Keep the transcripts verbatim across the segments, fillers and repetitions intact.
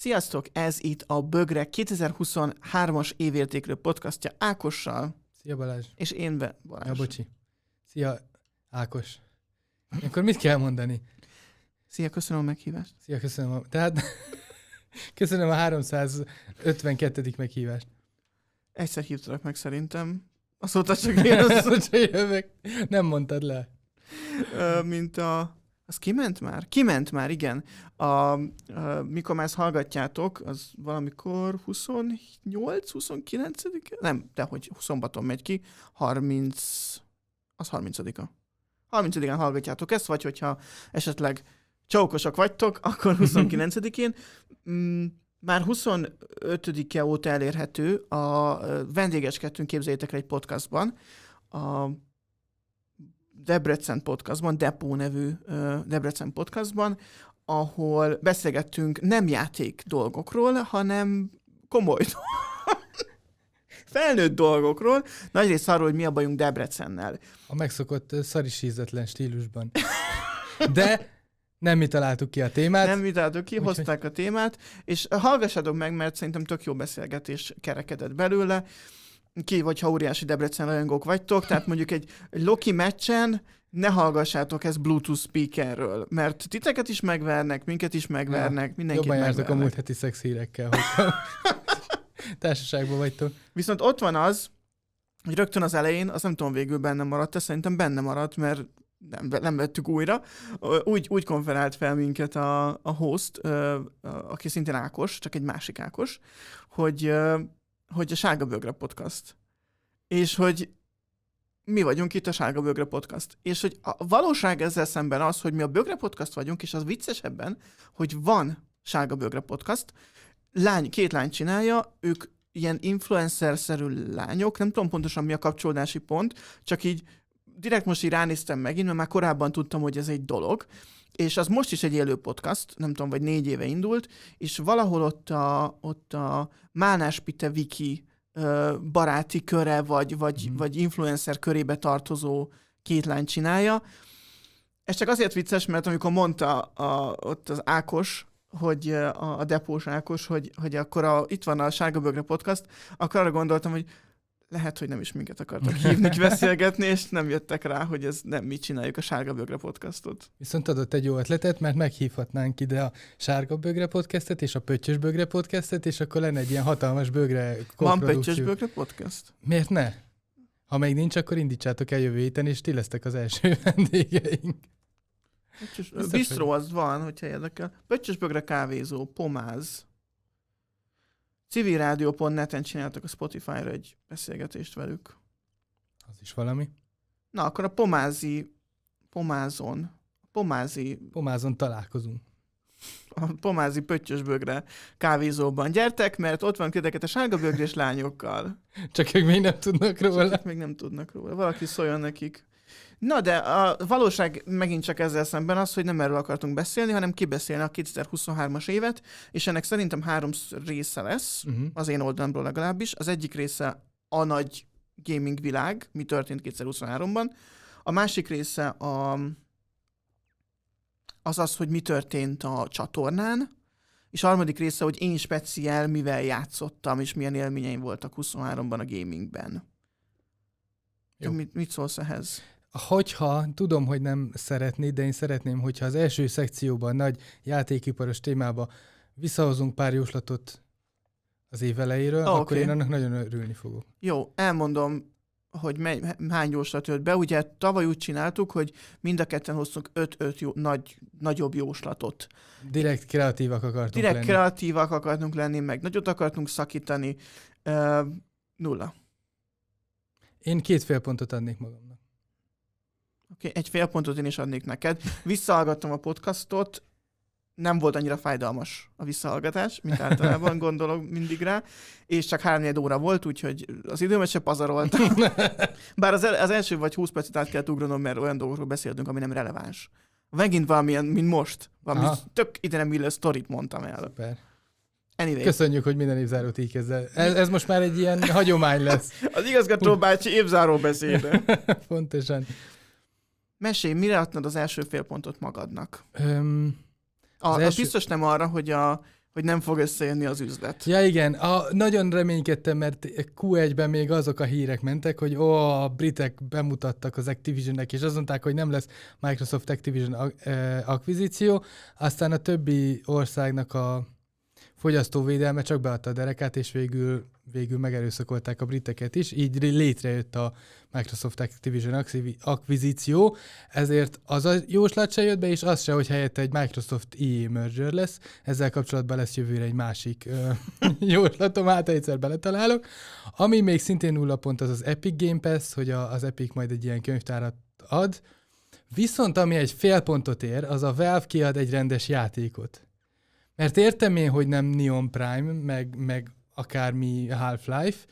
Sziasztok, ez itt a Bögre kétezer-huszonhármas évértékelő podcastja Ákossal. Szia Balázs. És én be, Balázs. Ja, bocsi. Szia Ákos. Akkor mit kell mondani? Szia, köszönöm a meghívást. Szia, köszönöm a... Tehát köszönöm a háromszázötvenkettedik meghívást. Egyszer hívtalak meg szerintem. Azóta csak én az... jövök. Nem mondtad le. Ö, mint a... Az kiment már? Kiment már, igen. A, a, mikor már ezt hallgatjátok, az valamikor huszonnyolc huszonkilencedike Nem, dehogy szombaton megy ki. harminc Az harmincadika harmincadikán hallgatjátok ezt, vagy hogyha esetleg csókosok vagytok, akkor huszonkilencedikén Már huszonötödike óta elérhető a vendégeskedtünk, képzeljétek el, egy podcastban, a Debrecen podcastban, Depó nevű Debrecen podcastban, ahol beszélgettünk nem játék dolgokról, hanem komoly felnőtt dolgokról, nagyrészt arról, hogy mi a bajunk Debrecennel. A megszokott szarisízetlen stílusban. De nem mi találtuk ki a témát. Nem mi találtuk ki, hozták a témát, és hallgassátok meg, mert szerintem tök jó beszélgetés kerekedett belőle. Ki vagy, ha óriási Debrecen rajongók vagytok, tehát mondjuk egy, egy Loki meccsen ne hallgassátok ezt Bluetooth speakerről, mert titeket is megvernek, minket is megvernek, ja, mindenkit jobban megvernek. jártok a múlt heti szexhírekkel, hogyha társaságban vagytok. Viszont ott van az, hogy rögtön az elején, az nem tudom végül benne maradt, szerintem benne maradt, mert nem, nem vettük újra. Úgy, úgy konferált fel minket a, a host, aki szintén Ákos, csak egy másik Ákos, hogy, hogy a Sárga Bögre podcast. És hogy mi vagyunk itt a Sárga Bögre podcast. És hogy a valóság ezzel szemben az, hogy mi a Bögre podcast vagyunk, és az viccesebben, hogy van Sárga Bögre podcast, lány, két lány csinálja, ők ilyen influencer-szerű lányok, nem tudom pontosan mi a kapcsolódási pont, csak így direkt most így ránéztem megint, mert már korábban tudtam, hogy ez egy dolog, és az most is egy élő podcast, nem tudom, vagy négy éve indult, és valahol ott a, ott a Málnás Pite Viki baráti köre, vagy, vagy, mm. vagy influencer körébe tartozó két lány csinálja. Ez csak azért vicces, mert amikor mondta a, ott az Ákos, hogy a, a Depós Ákos, hogy, hogy akkor a, itt van a Sárga Bögre podcast, akkor arra gondoltam, hogy lehet, hogy nem is minket akartak hívni, beszélgetni, és nem jöttek rá, hogy ez nem mi csináljuk a Sárga Bögre podcastot. Viszont adott egy jó ötletet, mert meghívhatnánk ide a Sárga Bögre podcastet és a Pöttyös Bögre podcastet, és akkor lenne egy ilyen hatalmas bögre koprodukció. Van Pöttyös Bögre podcast? Miért ne? Ha még nincs, akkor indítsátok el jövő héten, és ti lesztek az első vendégeink. Bistró az van, hogyha érdekel. Pöttyös Bögre kávézó, pomáz. civilrádió pont net-en csináltak a Spotify-ra egy beszélgetést velük. Az is valami. Na, akkor a pomázi, pomázon, pomázi... Pomázon találkozunk. A pomázi Pöttyös Bögre kávézóban. Gyertek, mert ott van titeket a Sárga Bögrés lányokkal. Csak ők még nem tudnak róla. Csak még nem tudnak róla. Valaki szóljon nekik. Na, de a valóság megint csak ezzel szemben az, hogy nem erről akartunk beszélni, hanem kibeszélni a kétezer-huszonhármas évet, és ennek szerintem három része lesz, uh-huh. az én oldalamról legalábbis. Az egyik része a nagy gaming világ, mi történt kétezer-huszonháromban. A másik része a, az az, hogy mi történt a csatornán, és a harmadik része, hogy én speciál mivel játszottam, és milyen élményeim voltak huszonháromban a gamingben. Mit, mit szólsz ehhez? Hogyha, tudom, hogy nem szeretnéd, de én szeretném, hogyha az első szekcióban, nagy játékiparos témába visszahozunk pár jóslatot az év elejéről, oh, akkor okay. Én annak nagyon örülni fogok. Jó, elmondom, hogy mely, hány jóslat jött be. Ugye tavaly úgy csináltuk, hogy mind a ketten hoztunk öt-öt jó, nagy, nagyobb jóslatot. Direkt kreatívak akartunk Direkt lenni. Direkt kreatívak akartunk lenni, meg nagyot akartunk szakítani. Uh, nulla. Én két fél pontot adnék magamnak. Oké, okay, egy fél pontot én is adnék neked. Visszahallgattam a podcastot, nem volt annyira fájdalmas a visszahallgatás, mint általában gondolok mindig rá, és csak három óra volt, úgyhogy az időmet se pazaroltam. Bár az, el, az első vagy húsz percet át kellett ugranom, mert olyan dolgokról beszéltünk, ami nem releváns. Megint valamilyen, mint most. Valami Aha. tök ide nem illő sztorit mondtam el. Szuper. Anyway. Köszönjük, hogy minden évzárót így kezdel. Ez, ez most már egy ilyen hagyomány lesz. Az igazgató bácsi évzáró beszéde. Pontosan. Mesélj, mire adtad az első fél pontot magadnak? Um, A, első... Biztos nem arra, hogy a, hogy nem fog összejönni az üzlet. Ja igen, a, nagyon reménykedtem, mert kú egyben még azok a hírek mentek, hogy ó, a britek bemutattak az Activisionnek, és azt mondták, hogy nem lesz Microsoft Activision akvizíció, aztán a többi országnak a fogyasztóvédelme csak beadta a derekát, és végül, végül megerőszakolták a briteket is, így létrejött a Microsoft Activision akvizíció, ezért az a jóslat se jött be, és az se, hogy helyette egy Microsoft E A merger lesz, ezzel kapcsolatban lesz jövőre egy másik ö, jóslatom, hát egyszer beletalálok. Ami még szintén nulla pont, az az Epic Game Pass, hogy a, az Epic majd egy ilyen könyvtárat ad, viszont ami egy fél pontot ér, az a Valve kiad egy rendes játékot. Mert értem én, hogy nem Neon Prime, meg, meg akármi Half-Life,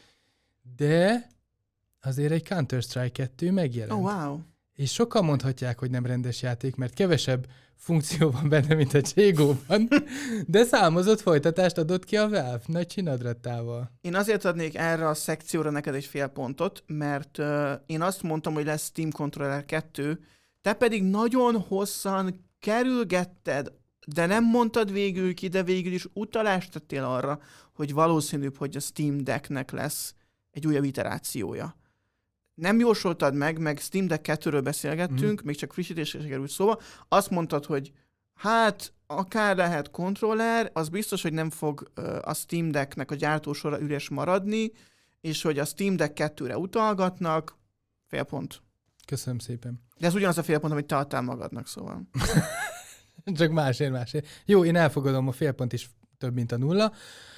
de azért egy Counter-Strike kettő megjelent. Oh, wow. És sokan mondhatják, hogy nem rendes játék, mert kevesebb funkció van benne, mint a Cségóban, de számozott folytatást adott ki a Valve nagy csinadrattával. Én azért adnék erre a szekcióra neked egy fél pontot, mert uh, én azt mondtam, hogy lesz Steam Controller kettő, te pedig nagyon hosszan kerülgetted, de nem mondtad végül ki, de végül is utalást tettél arra, hogy valószínűbb, hogy a Steam Decknek lesz egy újabb iterációja. Nem jósoltad meg, meg Steam Deck kettőről beszélgettünk, mm. még csak frissítésre került szóba. Azt mondtad, hogy hát akár lehet kontroller, az biztos, hogy nem fog uh, a Steam Decknek a gyártósora üres maradni, és hogy a Steam Deck kettőre utalgatnak, fél pont. Köszönöm szépen. De ez ugyanaz a fél pont, amit te adtál magadnak, szóval. Csak másért, másért. Jó, én elfogadom, a fél pont is több, mint a nulla.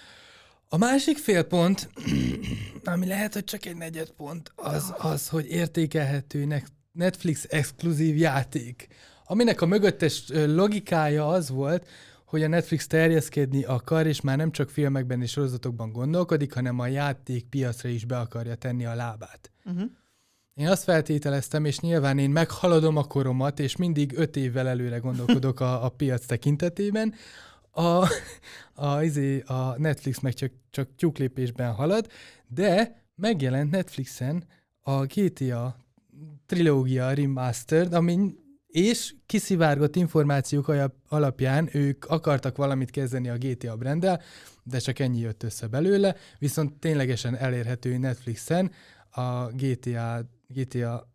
A másik fél pont, ami lehet, hogy csak egy negyed pont, az, az hogy értékelhető Netflix exkluzív játék. Aminek a mögöttes logikája az volt, hogy a Netflix terjeszkedni akar, és már nem csak filmekben és sorozatokban gondolkodik, hanem a játékpiacra is be akarja tenni a lábát. Uh-huh. Én azt feltételeztem, és nyilván én meghaladom a koromat, és mindig öt évvel előre gondolkodok a, a piac tekintetében. A, a, izé, a Netflix meg csak, csak tyúklépésben halad, de megjelent Netflixen a gé té á trilógia remastered, amin és kiszivárgott információk alapján ők akartak valamit kezdeni a gé té á branddel, de csak ennyi jött össze belőle, viszont ténylegesen elérhető Netflixen a gé té á, gé té á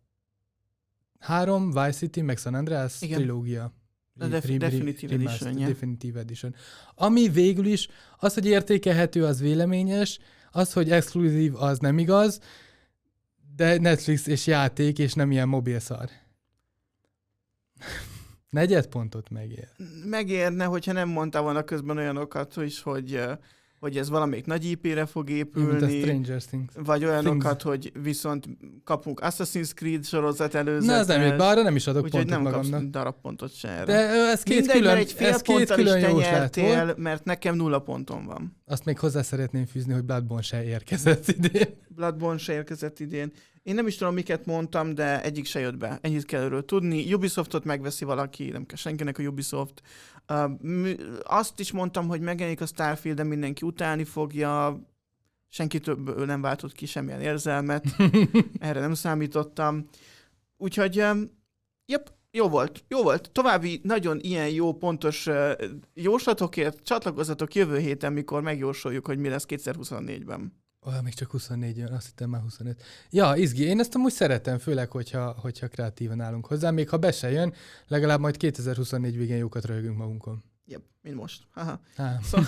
három, Vice City, meg San Andreas igen. trilógia. A def- re- Definitive, re- Edition, yeah. Definitive Edition. Ami végül is, az, hogy értékelhető, az véleményes, az, hogy exkluzív, az nem igaz, de Netflix és játék, és nem ilyen mobilszar. Negyed pontot megér. Megérne, hogyha nem mondtál volna közben olyanokat, hogy, hogy, hogy ez valamelyik nagy í pére fog épülni. Mint a Stranger Things. Vagy olyanokat, Things. Hogy viszont kapunk Assassin's Creed sorozat előzetes. Na, ez nem jött be, arra nem is adok úgyhogy pontot nem magamnak. kapsz darabpontot se erre. De ez két Mindegy, külön, egy fél ez két külön nyertél, mert nekem nulla ponton van. Azt még hozzá szeretném fűzni, hogy Bloodborne se érkezett idén. Bloodborne se érkezett idén. Én nem is tudom, miket mondtam, de egyik se jött be. Ennyit kell erről tudni. Ubisoftot megveszi valaki, nem kell senkinek a Ubisoft. Uh, azt is mondtam, hogy megjelenik a Starfield, de mindenki utálni fogja. Senki több nem váltott ki semmilyen érzelmet. Erre nem számítottam. Úgyhogy, um, jep, jó volt. Jó volt. További nagyon ilyen jó, pontos uh, jóslatokért csatlakozzatok jövő héten, mikor megjósoljuk, hogy mi lesz kétezer-huszonnégyben. Oh, még csak huszonnégy jön, azt hittem már huszonöt. Ja, izgi, én ezt amúgy szeretem, főleg, hogyha, hogyha kreatívan állunk hozzá. Még ha be se jön, legalább majd kétezer-huszonnégy végén jókat röhögünk magunkon. Jep, mint most. Haha. Szó...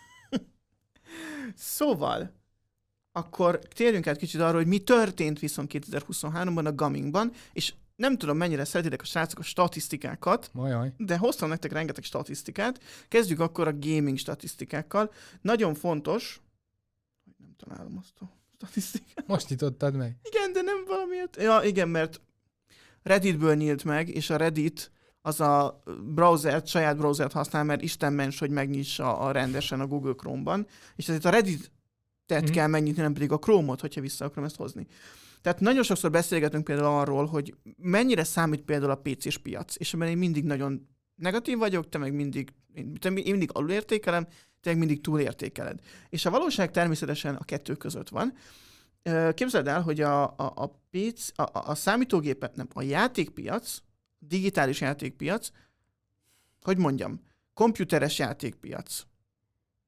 szóval, akkor térjünk át kicsit arra, hogy mi történt viszont kétezer-huszonháromban a gamingban, és nem tudom, mennyire szeretitek a srácok a statisztikákat, Majaj. de hoztam nektek rengeteg statisztikát. Kezdjük akkor a gaming statisztikákkal. Nagyon fontos, nem találom azt a statisztikát. Most nyitottad meg. Igen, de nem valamiért. Ja, igen, mert Redditből nyílt meg, és a Reddit az a browsert, saját browsert használ, mert Isten ments, hogy megnyissa a rendesen a Google Chrome-ban, és ezért a Reddit-et mm. kell megnyitni, nem pedig a Chrome-ot, hogyha vissza akarom ezt hozni. Tehát nagyon sokszor beszélgetünk például arról, hogy mennyire számít például a pé cés piac, és ebben én mindig nagyon negatív vagyok, te meg mindig, én mindig alulértékelem, te meg mindig túlértékeled. És a valóság természetesen a kettő között van. Képzeld el, hogy a, a, a, pé cé, a, a számítógépet, nem, a játékpiac, digitális játékpiac, hogy mondjam, komputeres játékpiac.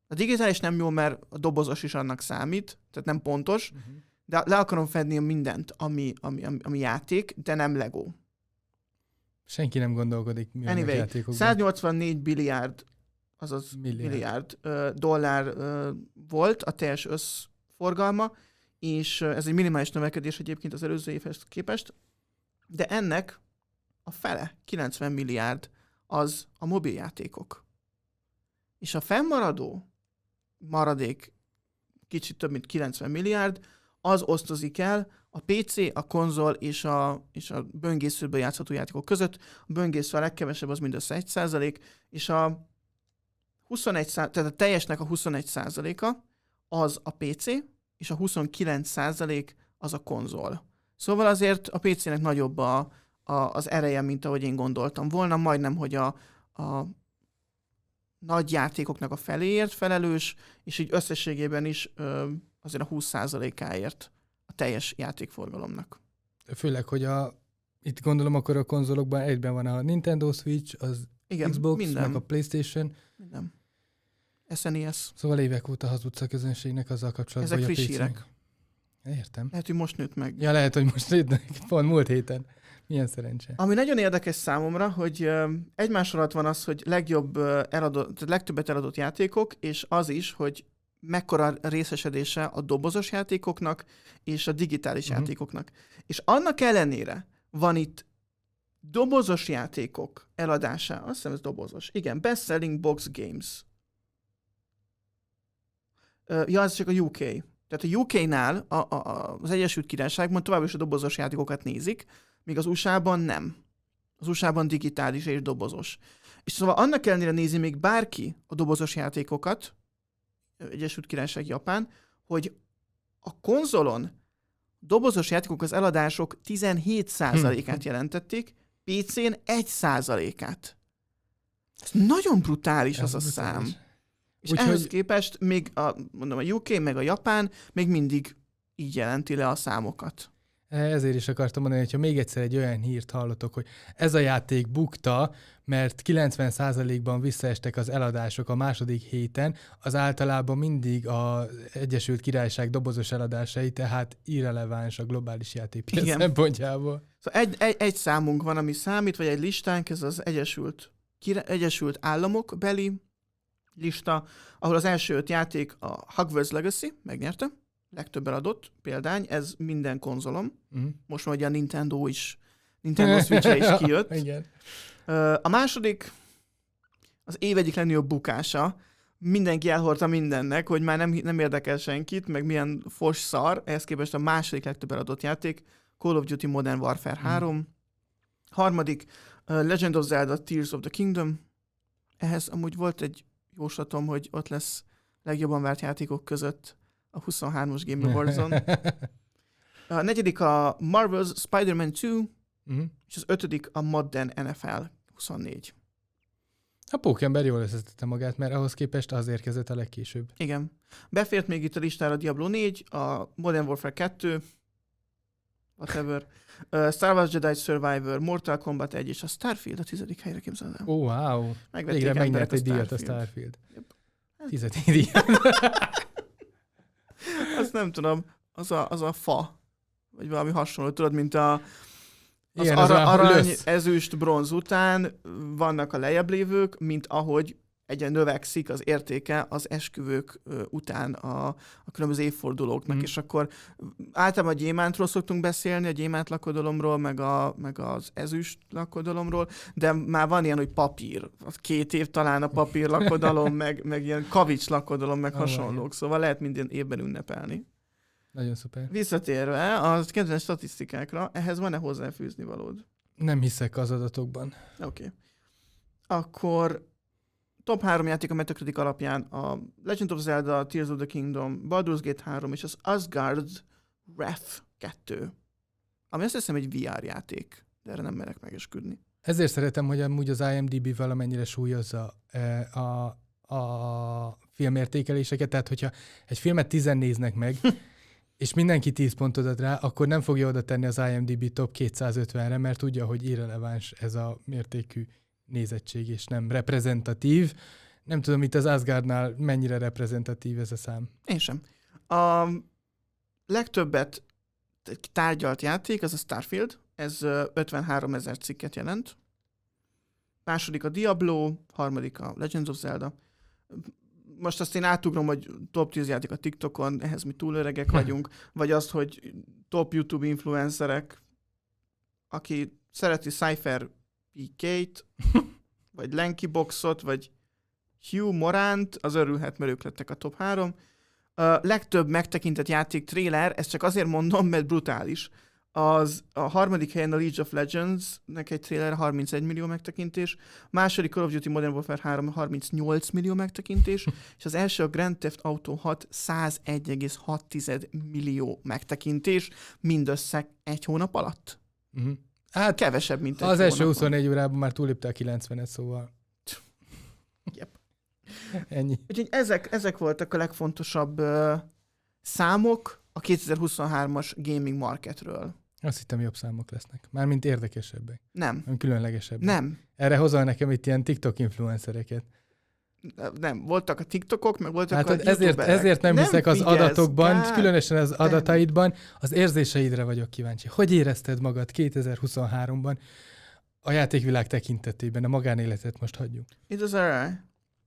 A digitális nem jó, mert a dobozos is annak számít, tehát nem pontos, uh-huh. de le akarom fedni mindent, ami, ami, ami, ami játék, de nem Lego. Senki nem gondolkodik mi anyway, a játékokban. száznyolcvannégy billiárd, azaz milliárd, milliárd uh, dollár uh, volt a teljes összforgalma, és uh, ez egy minimális növekedés egyébként az előző évhez képest, de ennek a fele, kilencven milliárd, az a mobiljátékok. És a fennmaradó maradék kicsit több mint kilencven milliárd, az osztozik el a pé cé, a konzol és a, és a böngészőből játszható játékok között. A böngésző a legkevesebb, az mindössze egy százalék, és a huszonegy százalék, tehát a teljesnek a huszonegy százaléka az a pé cé, és a huszonkilenc százalék az a konzol. Szóval azért a pé cének nagyobb a, a, az ereje, mint ahogy én gondoltam volna, majdnem, hogy a, a nagy játékoknak a feléért felelős, és így összességében is ö, azért a húsz százalékáért a teljes játékforgalomnak. Főleg, hogy a, itt gondolom akkor a konzolokban egyben van a Nintendo Switch, az igen, Xbox, minden. Meg a PlayStation. Minden. es en e es. Szóval évek óta hazudsz a közönségnek azzal kapcsolatban, ezek hogy a friss hírek. Értem. Lehet, hogy most nőtt meg. Ja, lehet, hogy most nőtt meg. Pont múlt héten. Milyen szerencse. Ami nagyon érdekes számomra, hogy uh, egymás alatt van az, hogy legjobb uh, eladott, tehát legtöbbet eladott játékok, és az is, hogy mekkora részesedése a dobozos játékoknak és a digitális uh-huh. játékoknak. És annak ellenére van itt dobozos játékok eladása. Azt hiszem, ez dobozos. Igen, Best Selling Box Games. Uh, ja, ez csak a u ká. Tehát a u ká-nál, a, a, az Egyesült Királyságban tovább is a dobozos játékokat nézik, míg az u es á-ban nem. Az u es á-ban digitális és dobozos. És szóval annak ellenére nézi még bárki a dobozos játékokat, Egyesült Királyság, Japán, hogy a konzolon dobozos játékok az eladások tizenhét százalékát jelentették, pé cén egy százalékát. Ez nagyon brutális ez az a brutális. Szám. És úgy, ehhez hogy... képest még a, mondom, a u ká meg a Japán még mindig így jelenti le a számokat. Ezért is akartam mondani, hogyha még egyszer egy olyan hírt hallotok, hogy ez a játék bukta, mert kilencven százalékban visszaestek az eladások a második héten, az általában mindig az Egyesült Királyság dobozos eladásai, tehát irreleváns a globális játékpiac szempontjából. Szóval egy, egy, egy számunk van, ami számít, vagy egy listánk, ez az Egyesült, Egyesült Államok beli lista, ahol az első öt játék a Hogwarts Legacy, megnyerte, legtöbben adott példány, ez minden konzolom. Uh-huh. Most már ugye a Nintendo is, Nintendo Switch-e is kijött. Igen. A második, az év egyik legnagyobb bukása, mindenki elhordta mindennek, hogy már nem, nem érdekel senkit, meg milyen fos szar, ehhez képest a második legtöbben adott játék, Call of Duty Modern Warfare három. Uh-huh. Harmadik, uh, Legend of Zelda Tears of the Kingdom. Ehhez amúgy volt egy jóslatom, hogy ott lesz legjobban várt játékok között a huszonhármas Game Warzone. A negyedik a Marvel's Spider-Man kettő, uh-huh. és az ötödik a Modern en ef el huszonnégy. A Pókember jól összetette magát, mert ahhoz képest az érkezett a legkésőbb. Igen. Befért még itt a listára a Diablo négy, a Modern Warfare kettő, whatever, uh, Star Wars Jedi Survivor, Mortal Kombat egy és a Starfield a tizedik helyre, képzeld el. Ó, oh, wow. Végre megnyert egy díjat a Starfield. Yep. Tizedik díjat. Azt nem tudom, az a, az a fa, vagy valami hasonló, tudod, mint a, az Igen, ara, az arany, lösz. Ezüst, bronz után vannak a lejjebb lévők, mint ahogy egyen növekszik az értéke az esküvők után a, a különböző évfordulóknak, mm. és akkor általában a gyémántról szoktunk beszélni, a gyémánt lakodalomról, meg, a, meg az ezüst lakodalomról, de már van ilyen, hogy papír, két év talán a papír lakodalom, meg, meg ilyen kavics lakodalom, meg oh, hasonlók, szóval lehet minden évben ünnepelni. Nagyon szuper. Visszatérve a kedvenc statisztikákra, ehhez van-e hozzáfűzni valód? Nem hiszek az adatokban. Oké. Okay. Akkor top három játék a Metacritic alapján a Legend of Zelda, Tears of the Kingdom, Baldur's Gate három és az Asgard's Wrath kettő. Ami azt hiszem egy vé er játék, de erre nem merek megesküdni. Ezért szeretem, hogy amúgy az i em dé bé valamennyire súlyozza a, a filmértékeléseket, tehát hogyha egy filmet tízen néznek meg, és mindenki tíz pontot ad rá, akkor nem fogja oda tenni az i em dé bé top kétszázötvenre, mert tudja, hogy irreleváns ez a mértékű nézettség, és nem reprezentatív. Nem tudom, itt az Asgardnál mennyire reprezentatív ez a szám. Én sem. A legtöbbet tárgyalt játék az a Starfield, ez ötvenhárom ezer cikket jelent. Második a Diablo, harmadik a Legends of Zelda. Most azt én átugrom, hogy top tíz játék a TikTokon, ehhez mi túl öregek vagyunk, vagy azt, hogy top YouTube influencerek, aki szereti Cypher pé ká-t, vagy Lanky Boxot, vagy Hugh Morant, az örülhet, mert ők lettek a top három. A legtöbb megtekintett játék trailer, ezt csak azért mondom, mert brutális. Az a harmadik helyen a League of Legends-nek egy trailer harmincegy millió megtekintés, a második Call of Duty Modern Warfare három harmincnyolc millió megtekintés, és az első a Grand Theft Auto hat százegy egész hat millió megtekintés, mindössze egy hónap alatt. Uh-huh. Hát kevesebb, mint egy az első hónapon. huszonnégy órában már túlépte a kilencvenet, szóval. Yep. Ennyi. Úgyhogy ezek, ezek voltak a legfontosabb uh, számok a kétezer-huszonhármas gaming marketről. Azt hittem, jobb számok lesznek. Mármint érdekesebbek. Nem. Nem különlegesebbek. Nem. Erre hozol nekem itt ilyen TikTok influencereket. Nem. Voltak a TikTokok, meg voltak hát a ezért, youtuberek. ezért nem, nem hiszek az figyelsz, adatokban, Gál. különösen az adataidban, az érzéseidre vagyok kíváncsi. Hogy érezted magad kétezer-huszonháromban a játékvilág tekintetében? A magánéletet most hagyjuk. It was alright.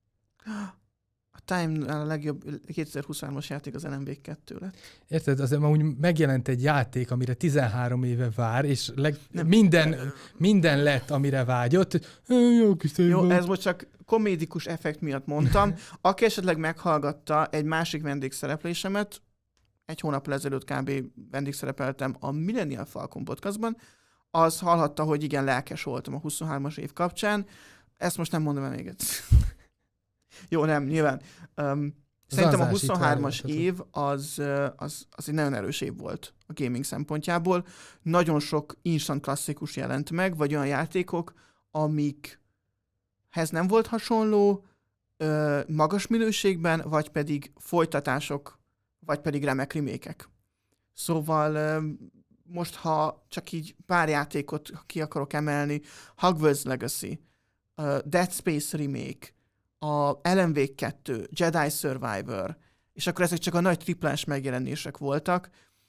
A Time a legjobb kétezer-huszonhármas játék az en em vé kettő lett. Érted? Azért már úgy megjelent egy játék, amire tizenhárom éve vár, és leg, minden, minden lett, amire vágyott. Jó, Jó, ez most csak komédikus effekt miatt mondtam. Aki esetleg meghallgatta egy másik vendégszereplésemet, egy hónappal ezelőtt kb. Vendégszerepeltem a Millennial Falcon podcastban, az hallhatta, hogy igen, lelkes voltam a huszonhármas év kapcsán. Ezt most nem mondom el még egyszer. Jó, nem, nyilván. Um, szerintem a huszonhármas év az, az, az egy nagyon erős év volt a gaming szempontjából. Nagyon sok instant klasszikus jelent meg, vagy olyan játékok, amikhez nem volt hasonló, ö, magas minőségben, vagy pedig folytatások, vagy pedig remek remékek. Szóval ö, most, ha csak így pár játékot ki akarok emelni, Hogwarts Legacy, uh, Dead Space remake, a Alan Wake kettő, Jedi Survivor, és akkor ezek csak a nagy triplás megjelenések voltak.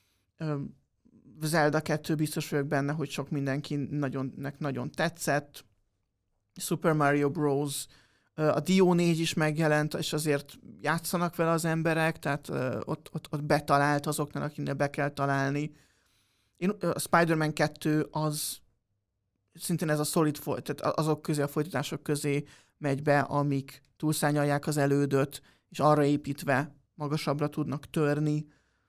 Zelda kettő biztos vagyok benne, hogy sok mindenkinek nagyon tetszett. Super Mario Bros. A Dio négy is megjelent, és azért játszanak vele az emberek, tehát ott, ott, ott betalált azoknak, akinek be kell találni. Én, a Spider-Man kettő az szintén ez a solid foly, tehát azok közé, a folytatások közé megy be, amik túlszárnyalják az elődöt, és arra építve magasabbra tudnak törni.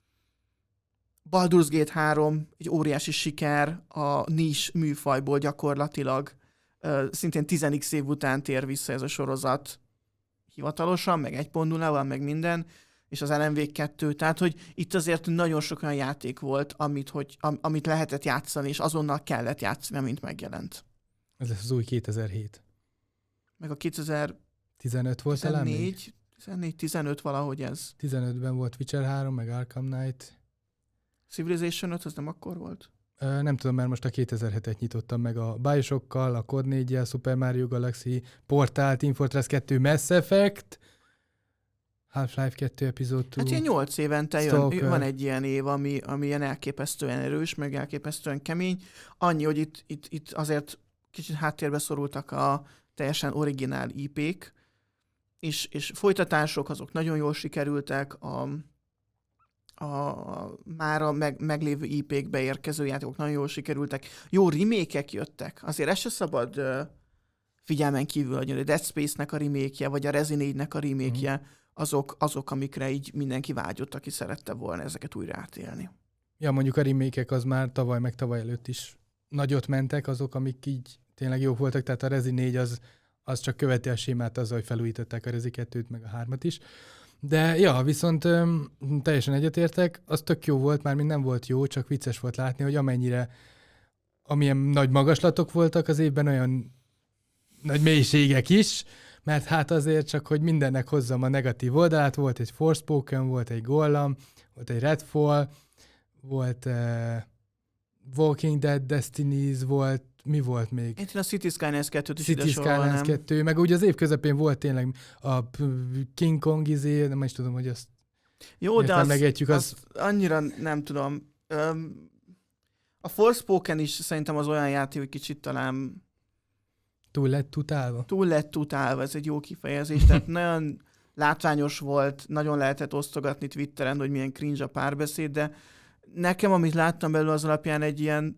Baldur's Gate három egy óriási siker a niche műfajból gyakorlatilag. Uh, szintén tíz x év után tér vissza ez a sorozat hivatalosan, meg egy pont nullával, meg minden, és az Alan Wake kettő, tehát hogy itt azért nagyon sok olyan játék volt, amit, hogy, am, amit lehetett játszani, és azonnal kellett játszani, amint megjelent. Ez lesz az új kétezer-hét. Meg a kétezer-tizenöt volt talán még? tizennégy tizenöt valahogy ez. tizenötben volt Witcher három, meg Arkham Knight. Civilization öt, az nem akkor volt? Ö, nem tudom, mert most a kétezer-hetet nyitottam meg a Bioshockkal, a Code négyel, Super Mario Galaxy, Portal, Team Fortress kettő, Mass Effect, Half-Life kettő epizód kettő. Hát ilyen nyolc évente jön, van egy ilyen év, ami, ami ilyen elképesztően erős, meg elképesztően kemény. Annyi, hogy itt, itt, itt azért kicsit háttérbe szorultak a teljesen originál í pék, és, és folytatások azok nagyon jól sikerültek, a, a, a már a meg, meglévő í pékbe érkező játékok nagyon jól sikerültek. Jó remékek jöttek, azért ez se szabad uh, figyelmen kívül hagyni, a Dead Space-nek a remake-je, vagy a Resident Evil-nek a remake-je, mm. azok, azok, amikre így mindenki vágyott, aki szerette volna ezeket újra átélni. Ja, mondjuk a remake-ek az már tavaly, meg tavaly előtt is nagyot mentek, azok, amik így tényleg jók voltak, tehát a Rezi négy az, az csak követi a sémát azzal, hogy felújították a Rezi kettőt, meg a hármat is. De ja, viszont öm, teljesen egyetértek, az tök jó volt, már mind nem volt jó, csak vicces volt látni, hogy amennyire, amilyen nagy magaslatok voltak az évben, olyan nagy mélységek is, mert hát azért csak, hogy mindennek hozzam a negatív oldalát, volt egy Forspoken, volt egy Golem, volt egy Redfall, volt uh, Walking Dead, Destinies volt, mi volt még? Én a City Skylines kettőt is City Skylines kettő, meg ugye az év közepén volt tényleg a King Kong izé, nem is tudom, hogy azt jó, de az, megetjük, az... az annyira nem tudom. A Forspoken is szerintem az olyan játék, hogy kicsit talán túl lett utálva. Túl lett utálva, ez egy jó kifejezés. Tehát nagyon látványos volt, nagyon lehetett osztogatni Twitteren, hogy milyen cringe a párbeszéd, de nekem, amit láttam belőle, az alapján egy ilyen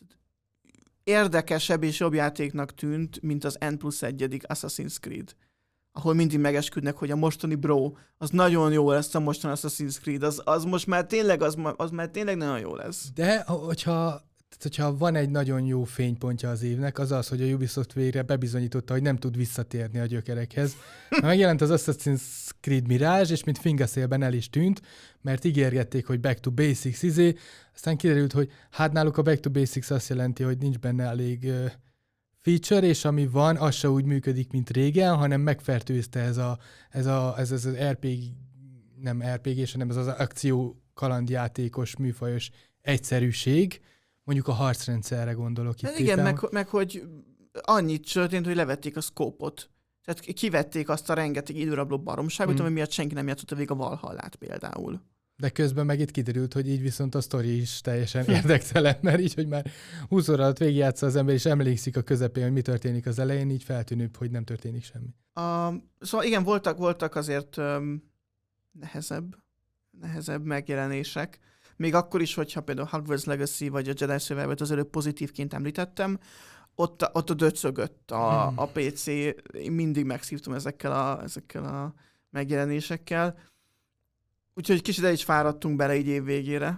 érdekesebb és jobb játéknak tűnt, mint az N plusz egyedik Assassin's Creed, ahol mindig megesküdnek, hogy a mostani bro, az nagyon jó lesz a mostani Assassin's Creed, az, az most már tényleg, az, az már tényleg nagyon jó lesz. De hogyha, hogyha van egy nagyon jó fénypontja az évnek, az az, hogy a Ubisoft végre bebizonyította, hogy nem tud visszatérni a gyökerekhez. Megjelent az Assassin's Creed Mirage, és mint fingaszélben el is tűnt, mert ígérgették, hogy back to basics izé, aztán kiderült, hogy hát náluk a back to basics azt jelenti, hogy nincs benne elég uh, feature, és ami van, az se úgy működik, mint régen, hanem megfertőzte ez a, ez a, ez, ez az er pé gé, nem er pé gé, hanem ez az akció kalandjátékos, műfajos egyszerűség, mondjuk a harcrendszerre gondolok itt. Igen, meg, meg hogy annyit történt, hogy levették a szkópot. Tehát kivették azt a rengeteg időrabló baromságot, hmm. ami miatt senki nem játszotta végig a Valhallát például. De közben meg itt kiderült, hogy így viszont a sztori is teljesen érdektelen, mert így, hogy már húsz óra alatt végigjátsza az ember, és emlékszik a közepén, hogy mi történik az elején, így feltűnőbb, hogy nem történik semmi. Uh, szóval igen, voltak, voltak azért um, nehezebb, nehezebb megjelenések. Még akkor is, hogyha például Hogwarts Legacy vagy a Jedi Survivor-t az előbb pozitívként említettem, ott, ott a döcögött a, hmm. a pé cé, én mindig megszívtam ezekkel a, ezekkel a megjelenésekkel. Úgyhogy kicsit el is fáradtunk bele így év végére.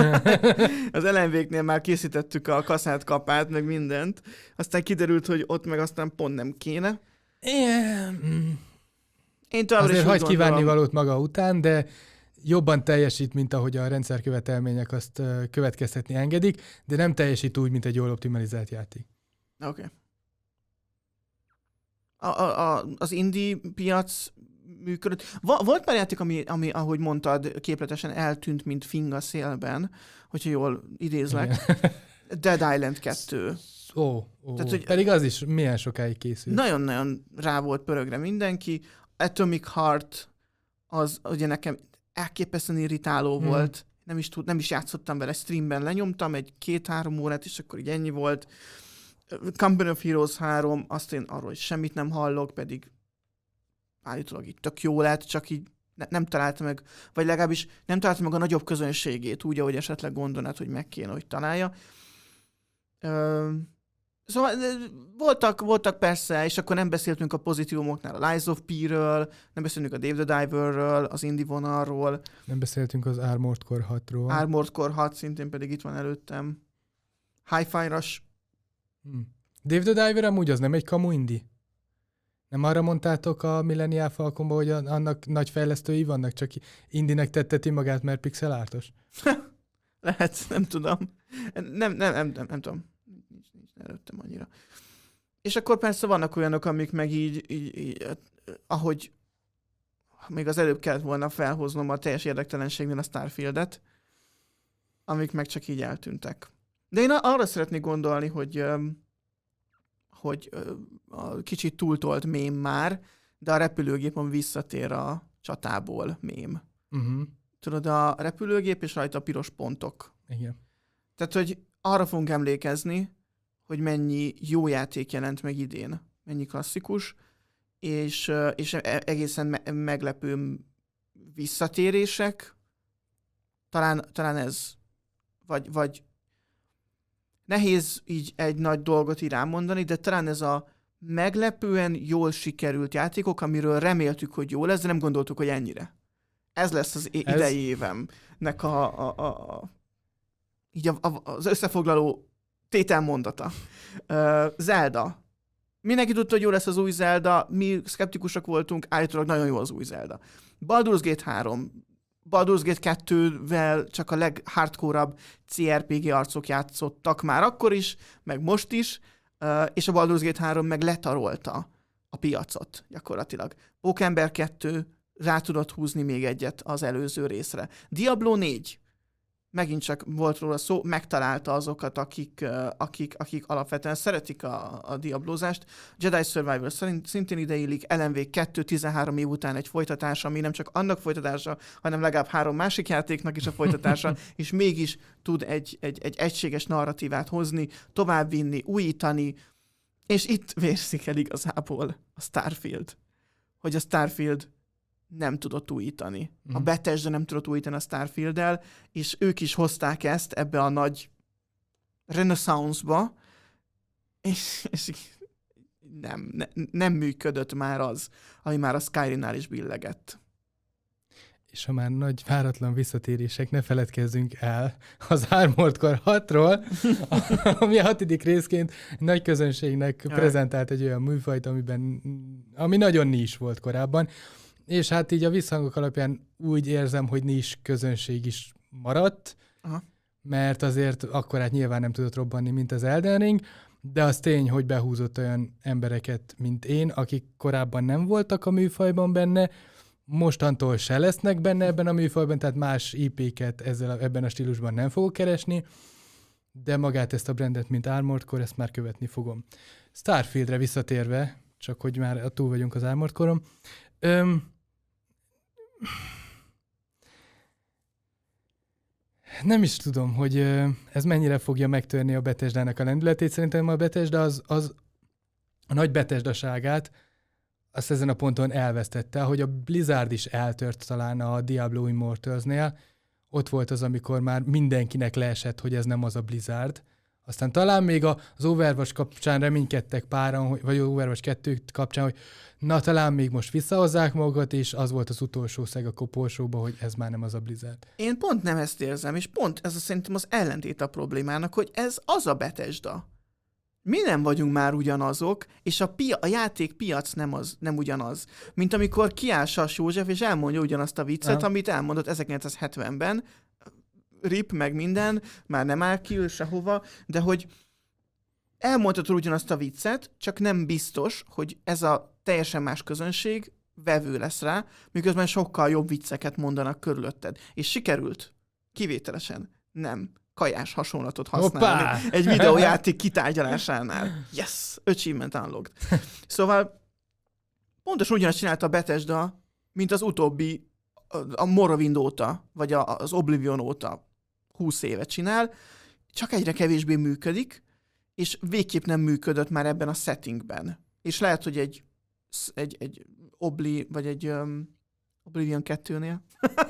Az el em vé-knél már készítettük a kaszát kapát, meg mindent. Aztán kiderült, hogy ott meg aztán pont nem kéne. Yeah. Én továbbra Azért hagy kívánni valót maga után, de jobban teljesít, mint ahogy a rendszerkövetelmények azt következtetni engedik, de nem teljesít úgy, mint egy jól optimalizált játék. Oké. Okay. A, a, a, az indie piac működött. Volt pár játék, ami, ami, ahogy mondtad, képletesen eltűnt, mint finga szélben, hogyha jól idézlek. Dead Island kettő. Ó, ó, Tehát, hogy pedig az is milyen sokáig készült. Nagyon-nagyon rá volt pörögre mindenki. Atomic Heart, az ugye nekem elképesztően irritáló hmm. volt. Nem is, tud, nem is játszottam vele, streamben lenyomtam egy két-három órát, és akkor így ennyi volt. Company of Heroes három, azt én arról is semmit nem hallok, pedig állítólag így tök jó lett, csak így ne, nem találta meg, vagy legalábbis nem találta meg a nagyobb közönségét, úgy, ahogy esetleg gondolnád, hogy meg kéne, hogy találja. Ö, szóval voltak, voltak persze, és akkor nem beszéltünk a pozitívumoknál a Lies of P-ről, nem beszéltünk a Dave the Diverről, az indie vonalról. Nem beszéltünk az Armored Core hatról. Armored Core hat szintén pedig itt van előttem. Hi-Fi Rush. Hmm. Dave the Diver amúgy az nem egy kamu indie? Nem arra mondtátok a Millennial Falconba, hogy annak nagy fejlesztői vannak, csak indinek tetteti magát, mert pixel artos? Lehet, nem tudom. Nem, nem, nem, nem, nem tudom. Nincs, nincs előttem annyira. És akkor persze vannak olyanok, amik meg így, így, így ahogy még az előbb kellett volna felhoznom a teljes érdektelenségnél a Starfieldet, amik meg csak így eltűntek. De én arra szeretnék gondolni, hogy hogy a kicsit túltolt mém már, de a repülőgép, ami visszatér a csatából mém. Uh-huh. Tudod, a repülőgép és rajta a piros pontok. Igen. Tehát, hogy arra fogunk emlékezni, hogy mennyi jó játék jelent meg idén, mennyi klasszikus, és, és egészen me- meglepő visszatérések. Talán, talán ez, vagy, vagy nehéz így egy nagy dolgot így rámondani, de talán ez a meglepően jól sikerült játékok, amiről reméltük, hogy jó lesz, de nem gondoltuk, hogy ennyire. Ez lesz az é- idei ez... évemnek a, a, a, a, így a, a, az összefoglaló tételmondata. Uh, Zelda. Mindenki tudta, hogy jó lesz az új Zelda, mi szkeptikusak voltunk, állítólag nagyon jó az új Zelda. Baldur's Gate három. Baldur's Gate kettővel csak a leghardcore-abb cé er pé gé arcok játszottak már akkor is, meg most is, és a Baldur's Gate három meg letarolta a piacot gyakorlatilag. Pókember kettő rá tudott húzni még egyet az előző részre. Diablo négy. megint csak volt róla szó, megtalálta azokat, akik, akik, akik alapvetően szeretik a, a diablózást. Jedi Survivor szintén ideillik, el em vé kettő tizenhárom év után egy folytatás, ami nem csak annak folytatása, hanem legalább három másik játéknak is a folytatása, és mégis tud egy, egy, egy egységes narratívát hozni, továbbvinni, újítani, és itt vérszik el igazából a Starfield, hogy a Starfield nem tudott újítani. Mm. A Bethesda nem tudott újítani a Starfield-el, és ők is hozták ezt ebbe a nagy renaissance-ba, és, és nem, ne, nem működött már az, ami már a Skyrimnál is billegett. És ha már nagy váratlan visszatérések, ne feledkezzünk el az Armored Core hatról, ami a hatodik részként nagy közönségnek Jaj. prezentált egy olyan műfajt, amiben, ami nagyon nis volt korábban, és hát így a visszhangok alapján úgy érzem, hogy nis közönség is maradt, Aha. mert azért akkor hát nyilván nem tudott robbanni, mint az Elden Ring, de az tény, hogy behúzott olyan embereket, mint én, akik korábban nem voltak a műfajban benne, mostantól se lesznek benne ebben a műfajban, tehát más í pé-ket ezzel a, ebben a stílusban nem fogok keresni, de magát ezt a brandet, mint Armored Core, ezt már követni fogom. Starfieldre visszatérve, csak hogy már túl vagyunk az Armored Core-on, öm, nem is tudom, hogy ez mennyire fogja megtörni a Bethesdának a lendületét. Szerintem a Bethesda az, az a nagy Bethesdaságát azt ezen a ponton elvesztette, ahogy a Blizzard is eltört talán a Diablo Immortals-nél. Ott volt az, amikor már mindenkinek leesett, hogy ez nem az a Blizzard. Aztán talán még az Overwatch kapcsán reménykedtek páran, vagy Overwatch kettő kapcsán, hogy na talán még most visszahozzák magukat, és az volt az utolsó szeg a koporsóba, hogy ez már nem az a Blizzard. Én pont nem ezt érzem, és pont ez a, szerintem az ellentét a problémának, hogy ez az a Bethesda. Mi nem vagyunk már ugyanazok, és a, pia- a játékpiac nem, az, nem ugyanaz. Mint amikor kiáll Sas József, és elmondja ugyanazt a viccet, ja. amit elmondott ezerkilencszázhetvenben, rip, meg minden, már nem áll ki ő sehova, de hogy elmondhatod ugyanazt a viccet, csak nem biztos, hogy ez a teljesen más közönség vevő lesz rá, miközben sokkal jobb vicceket mondanak körülötted. És sikerült? Kivételesen? Nem. Kajás hasonlatot használni Hoppá! Egy videójáték kitárgyalásánál. Yes! Achievement unlocked. Szóval pontosan ugyanazt csinálta a Bethesda, mint az utóbbi a Morrowind óta, vagy az Oblivion óta húsz évet csinál, csak egyre kevésbé működik, és végképp nem működött már ebben a settingben. És lehet, hogy egy, egy, egy Obli, vagy egy um, Oblivion kettőnél,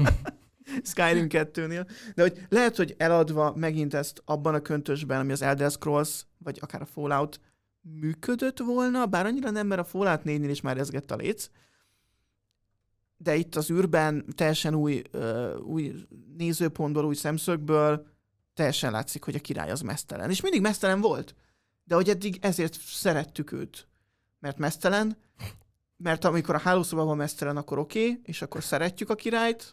Skyrim kettőnél, de hogy lehet, hogy eladva megint ezt abban a köntösben, ami az Elder Scrolls, vagy akár a Fallout működött volna, bár annyira nem, mert a Fallout négynél is már rezgett a léc, de itt az űrben teljesen új, uh, új nézőpontból, új szemszögből teljesen látszik, hogy a király az meztelen. És mindig meztelen volt, de hogy eddig ezért szerettük őt. Mert meztelen, mert amikor a hálószobában meztelen, akkor oké, okay, és akkor szeretjük a királyt.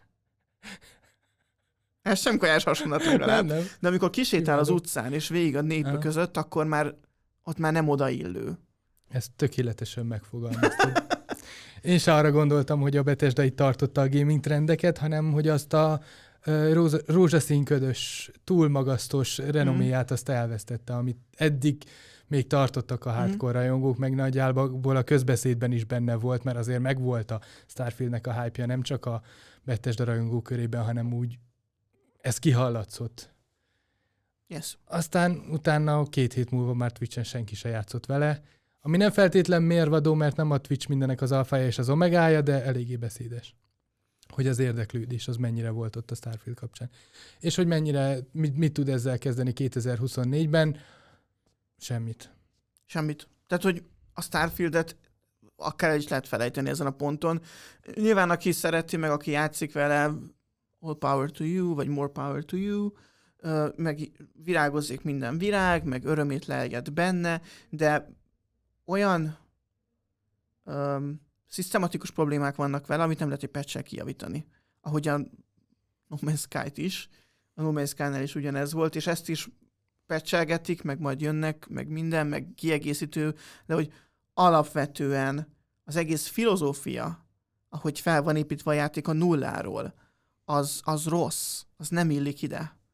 Ez sem kajás hasonlat legalább. Nem, nem. De amikor kisétál az utcán, és végig a népbe között, akkor már ott már nem odaillő. Ezt tökéletesen megfogalmaztad. Én se arra gondoltam, hogy a Bethesda itt tartotta a gaming trendeket, hanem hogy azt a uh, rózsaszínködös, túlmagasztos renoméját azt elvesztette, amit eddig még tartottak a hardcore rajongók, meg nagyjából a közbeszédben is benne volt, mert azért megvolt a Starfieldnek a hype-ja, nem csak a Bethesda rajongók körében, hanem úgy ez kihallatszott. Yes. Aztán utána két hét múlva már Twitchen senki se játszott vele, ami nem feltétlen mérvadó, mert nem a Twitch mindenek az alfája és az omegája, de eléggé beszédes. Hogy az érdeklődés az mennyire volt ott a Starfield kapcsán. És hogy mennyire, mit, mit tud ezzel kezdeni kétezer-huszonnégyben? Semmit. Semmit. Tehát, hogy a Starfieldet akár el is lehet felejteni ezen a ponton. Nyilván aki szereti, meg aki játszik vele, all power to you, vagy more power to you, meg virágozik minden virág, meg örömét lelget benne, de olyan um, szisztematikus problémák vannak vele, amit nem lehet egy patch-sel kijavítani. Ahogyan No Man's Sky-t is, a No Man's Sky-nál is ugyanez volt, és ezt is patchelgetik, meg majd jönnek, meg minden, meg kiegészítő, de hogy alapvetően az egész filozófia, ahogy fel van építve a játék a nulláról, az, az rossz, az nem illik ide.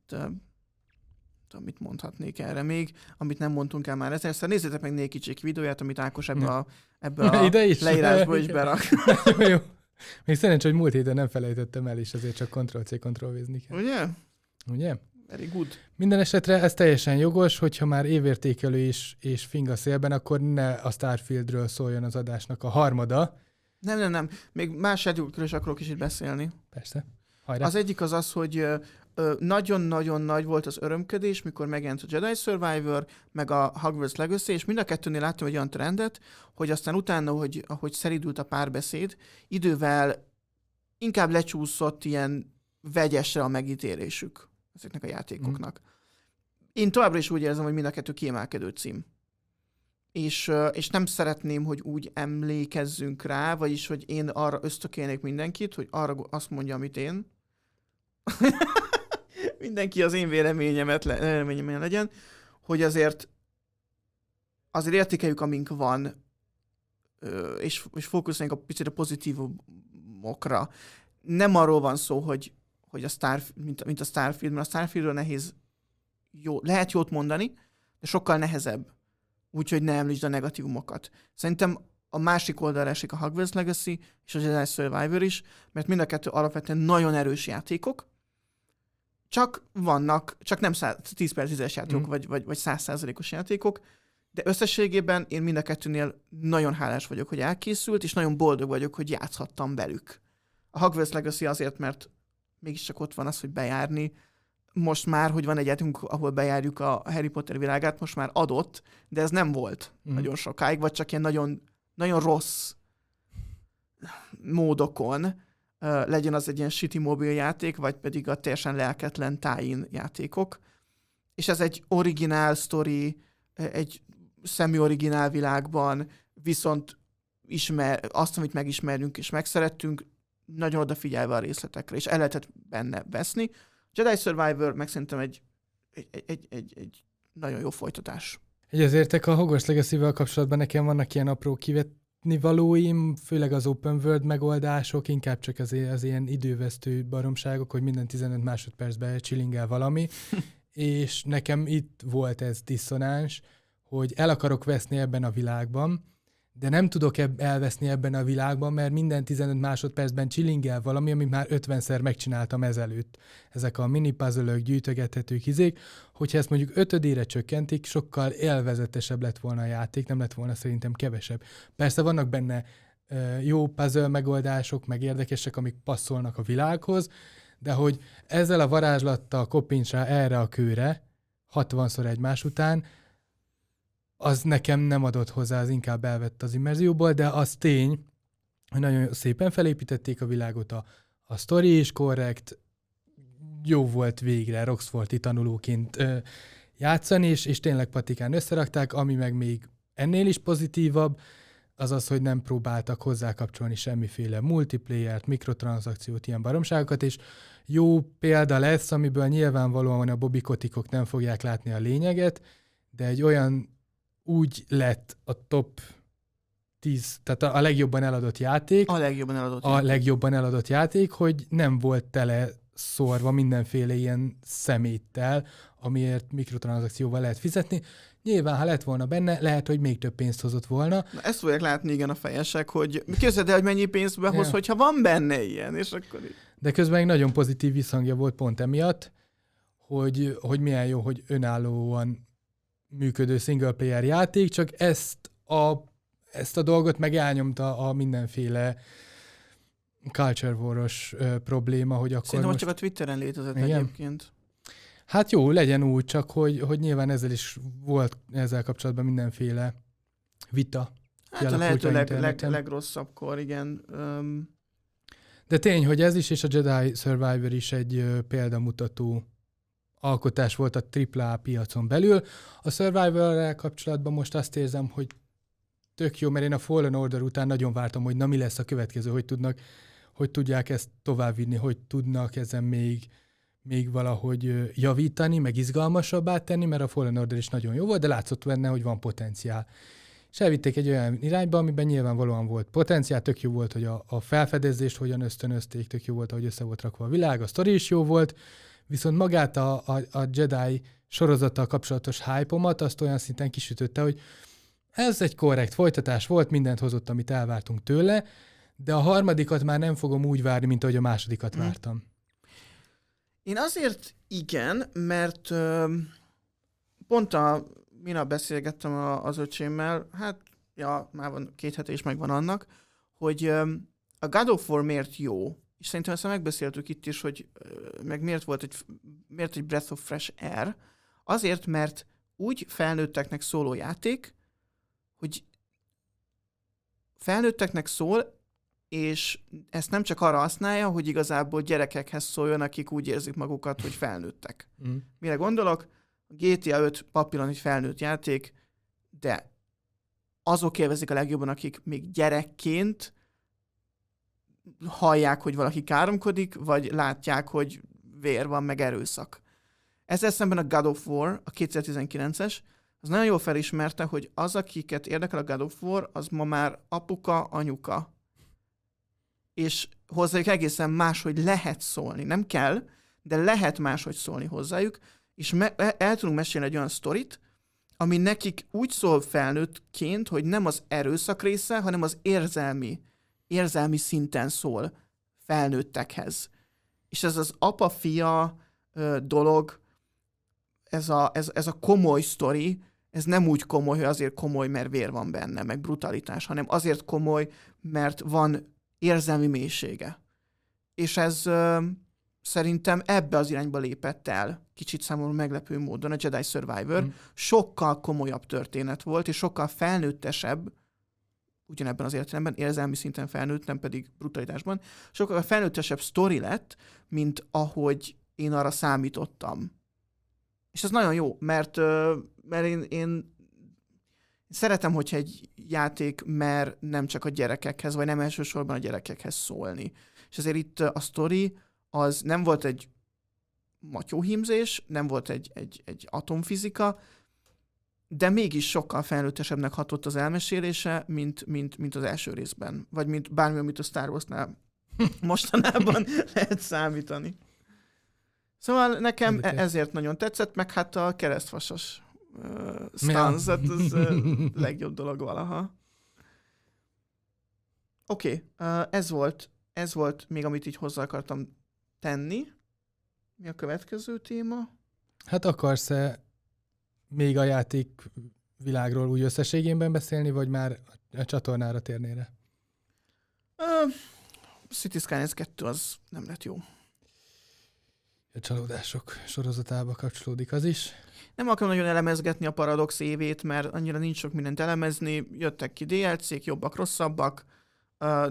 uh, tudom, mit mondhatnék erre még, amit nem mondtunk el már ezerszer. Nézzétek meg Néki Csiki videóját, amit Ákos ebbe a, ebbe a ide is, leírásba is berak. Jó, jó. Még szerencsé, hogy múlt héten nem felejtettem el, és azért csak Ctrl-C, Ctrl-V-zni kell. Ugye? Ugye? Very good. Minden esetre ez teljesen jogos, hogyha már évértékelő is és fing a szélben, akkor ne a Starfieldről szóljon az adásnak a harmada. Nem, nem, nem. Még más játékokról is akarok kicsit beszélni. Persze. Hajrá. Az egyik az az, hogy ö, nagyon-nagyon nagy volt az örömködés, mikor megjelent a Jedi Survivor, meg a Hogwarts Legacy, és mind a kettőnél láttam egy olyan trendet, hogy aztán utána, hogy, ahogy szeridült a párbeszéd, idővel inkább lecsúszott ilyen vegyesre a megítélésük ezeknek a játékoknak. Mm. Én továbbra is úgy érzem, hogy mind a kettő kiemelkedő cím. És, és nem szeretném, hogy úgy emlékezzünk rá, vagyis, hogy én arra ösztökélnék mindenkit, hogy arra azt mondja, amit én. Mindenki az én véleményemet le, véleményemben legyen, hogy azért azért értékeljük, amink van, és, és fókuszáljunk a picit a pozitívumokra. Nem arról van szó, hogy, hogy a Starfield, mint, mint a Starfield, mert a Starfieldről nehéz, jó, lehet jót mondani, de sokkal nehezebb. Úgyhogy ne említsd a negatívumokat. Szerintem a másik oldalra esik a Hogwarts Legacy és a Jedi Survivor is, mert mind a kettő alapvetően nagyon erős játékok, csak vannak, csak nem tíz per tízes játékok, mm. vagy, vagy, vagy száz százalékos játékok, de összességében én mind a kettőnél nagyon hálás vagyok, hogy elkészült, és nagyon boldog vagyok, hogy játszhattam velük. A Hogwarts Legacy azért, mert mégiscsak ott van az, hogy bejárni. Most már, hogy van egy játékunk, ahol bejárjuk a Harry Potter világát, most már adott, de ez nem volt mm. nagyon sokáig, vagy csak ilyen nagyon, nagyon rossz módokon, uh, legyen az egy ilyen shitty mobil játék, vagy pedig a teljesen lelketlen tie-in játékok. És ez egy originál sztori, egy szemi-originál világban, viszont ismer, azt, amit megismerünk és megszerettünk, nagyon odafigyelve a részletekre, és el lehetett benne veszni. Jedi Survivor meg szerintem egy, egy, egy, egy, egy nagyon jó folytatás. Egyezértek, a Hogwarts Legacy-vel kapcsolatban nekem vannak ilyen apró kivetni valóim, főleg az open world megoldások, inkább csak az, az ilyen idővesztő baromságok, hogy minden tizenöt másodpercben chillingel valami, és nekem itt volt ez diszonáns, hogy el akarok veszni ebben a világban, de nem tudok eb- elveszni ebben a világban, mert minden tizenöt másodpercben chillingel valami, amit már ötvenszer megcsináltam ezelőtt. Ezek a mini puzzle-ök, gyűjtögethetők izék, hogyha ezt mondjuk ötödére csökkentik, sokkal élvezetesebb lett volna a játék, nem lett volna szerintem kevesebb. Persze vannak benne uh, jó puzzle megoldások, meg érdekesek, amik passzolnak a világhoz, de hogy ezzel a varázslattal koppints rá erre a kőre, hatvanszor egymás után, az nekem nem adott hozzá, az inkább elvett az immerzióból, de az tény, hogy nagyon szépen felépítették a világot, a, a sztori is korrekt, jó volt végre Roxforti tanulóként ö, játszani, és, és tényleg patikán összerakták, ami meg még ennél is pozitívabb, az az, hogy nem próbáltak hozzákapcsolni semmiféle multiplayert, mikrotranszakciót, ilyen baromságokat, és jó példa lesz, amiből nyilvánvalóan a Bobby Kotikok nem fogják látni a lényeget, de egy olyan úgy lett a top tíz, tehát a, a legjobban eladott játék. A legjobban eladott a játék. legjobban eladott játék, hogy nem volt tele szórva mindenféle ilyen szeméttel, amiért mikrotranszakcióval lehet fizetni. Nyilván, ha lett volna benne, lehet, hogy még több pénzt hozott volna. Na, ezt fogják látni, igen, a fejesek, hogy képzeld el, hogy mennyi pénzt behoz, yeah. hogyha van benne ilyen, és akkor... De közben egy nagyon pozitív visszhangja volt pont emiatt, hogy, hogy milyen jó, hogy önállóan működő single player játék, csak ezt a, ezt a dolgot meg elnyomta a mindenféle culture war-os ö, probléma, hogy akkor Szerintem most... csak a Twitteren létezett igen. egyébként. Hát jó, legyen úgy, csak hogy, hogy nyilván ezzel is volt ezzel kapcsolatban mindenféle vita. Hát a lehető leg, leg, legrosszabbkor, igen. Um... De tény, hogy ez is, és a Jedi Survivor is egy ö, példamutató alkotás volt a tripla á piacon belül. A Survivor-rel kapcsolatban most azt érzem, hogy tök jó, mert én a Fallen Order után nagyon vártam, hogy na mi lesz a következő, hogy tudnak, hogy tudják ezt továbbvinni, hogy tudnak ezen még, még valahogy javítani, meg izgalmasabbá tenni, mert a Fallen Order is nagyon jó volt, de látszott benne, hogy van potenciál. És elvitték egy olyan irányba, amiben nyilvánvalóan volt potenciál, tök jó volt, hogy a, a felfedezést hogyan ösztönözték, tök jó volt, hogy össze volt rakva a világ, a sztori is jó volt, viszont magát a, a, a Jedi sorozattal kapcsolatos hype-omat azt olyan szinten kisütötte, hogy ez egy korrekt folytatás volt, mindent hozott, amit elvártunk tőle, de a harmadikat már nem fogom úgy várni, mint ahogy a másodikat hmm. vártam. Én azért igen, mert ö, pont a minap beszélgettem a, az öcsémmel, hát ja, már van két hete is megvan annak, hogy ö, a God of War miért jó, és szerintem ezt megbeszéltük itt is, hogy ö, meg miért volt egy, miért egy Breath of Fresh Air, azért, mert úgy felnőtteknek szóló játék, hogy felnőtteknek szól, és ezt nem csak arra használja, hogy igazából gyerekekhez szóljon, akik úgy érzik magukat, hogy felnőttek. Mm. Mire gondolok? A gé té á öt papíron egy felnőtt játék, de azok élvezik a legjobban, akik még gyerekként hallják, hogy valaki káromkodik, vagy látják, hogy vér van, meg erőszak. Ezzel szemben a God of War, a kétezer-tizenkilences, az nagyon jól felismerte, hogy az, akiket érdekel a God of War, az ma már apuka, anyuka. És hozzájuk egészen máshogy lehet szólni. Nem kell, de lehet máshogy szólni hozzájuk, és me- el tudunk mesélni egy olyan sztorit, ami nekik úgy szól felnőttként, hogy nem az erőszak része, hanem az érzelmi, érzelmi szinten szól felnőttekhez. És ez az apa-fia ö, dolog, ez a, ez, ez a komoly sztori, ez nem úgy komoly, hogy azért komoly, mert vér van benne, meg brutalitás, hanem azért komoly, mert van érzelmi mélysége. És ez ö, szerintem ebbe az irányba lépett el, kicsit számomra meglepő módon a Jedi Survivor. Mm. Sokkal komolyabb történet volt, és sokkal felnőttesebb, ugyanebben az értelemben, érzelmi szinten felnőtt, nem pedig brutalitásban, sokkal felnőttesebb sztori lett, mint ahogy én arra számítottam. És ez nagyon jó, mert, mert én, én szeretem, hogyha egy játék mer nem csak a gyerekekhez, vagy nem elsősorban a gyerekekhez szólni. És azért itt a sztori az nem volt egy matyóhímzés, nem volt egy, egy, egy atomfizika, de mégis sokkal felnőttesebbnek hatott az elmesélése, mint, mint, mint az első részben. Vagy mint bármi, amit a Star Warsnál mostanában lehet számítani. Szóval nekem e- ezért nagyon tetszett, meg hát a keresztfasas uh, stance, az uh, legjobb dolog valaha. Oké, okay, uh, ez volt, ez volt még, amit így hozzá akartam tenni. Mi a következő téma? Hát akarsz-e még a játék világról úgy összességében beszélni, vagy már a csatornára térnél rá? Uh, City Skylines kettő az nem lett jó. A csalódások sorozatába kapcsolódik az is. Nem akarom nagyon elemezgetni a Paradox évét, mert annyira nincs sok mindent elemezni. Jöttek ki dé el cé-k, jobbak, rosszabbak. Uh,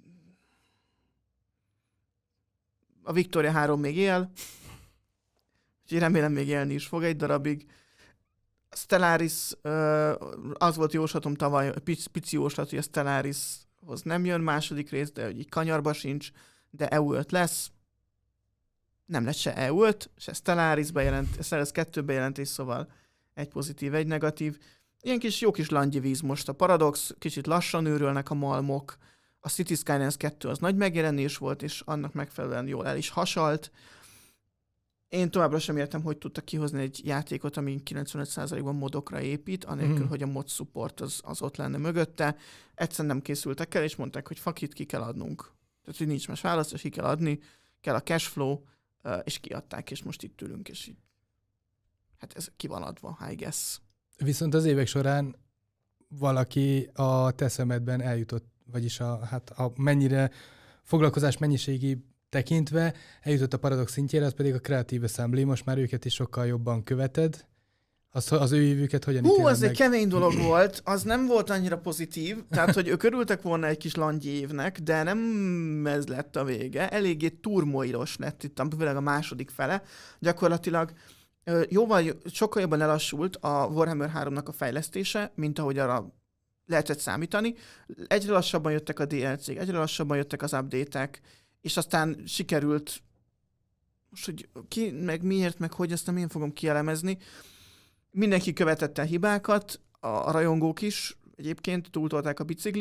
a Victoria három még él. Úgyhogy remélem még élni is fog egy darabig. A Stellaris, uh, az volt jóslatom tavaly, pici, pici jóslat, hogy a Stellarishoz nem jön második rész, de hogy így kanyarba sincs, de é u öt lesz. Nem lett se é u öt, se Stellaris bejelent, Stellaris kettő bejelentés, szóval egy pozitív, egy negatív. Ilyen kis jó kis langyi víz most a Paradox, kicsit lassan őrölnek a malmok. A City Skylines kettő az nagy megjelenés volt, és annak megfelelően jól el is hasalt. Én továbbra sem értem, hogy tudtak kihozni egy játékot, ami kilencvenöt százalékban modokra épít, anélkül, mm. hogy a mod support az, az ott lenne mögötte. Egyszerűen nem készültek el, és mondták, hogy fakit ki kell adnunk. Tehát, hogy nincs más választás, ki kell adni, kell a cashflow, és kiadták, és most itt ülünk, és így, hát ez ki van adva, I guess. Viszont az évek során valaki a te szemedben eljutott, vagyis a, hát a mennyire foglalkozás mennyiségi tekintve eljutott a Paradox szintjére, az pedig a Creative Assembly, most már őket is sokkal jobban követed. Az, az ő évüket hogyan ítéled meg? Hú, az egy kemény dolog volt, az nem volt annyira pozitív, tehát hogy ők örültek volna egy kis langyi évnek, de nem ez lett a vége. Eléggé turmoilos lett itt, főleg a második fele. Gyakorlatilag jóval, sokkal jobban lelassult a Warhammer háromnak a fejlesztése, mint ahogy arra lehetett számítani. Egyre lassabban jöttek a dé el cé-k, egyre lassabban jöttek az update-ek, és aztán sikerült, most hogy ki, meg miért, meg hogy, ezt nem én fogom kielemezni. Mindenki követette a hibákat, a, a rajongók is egyébként túltolták a biciklit,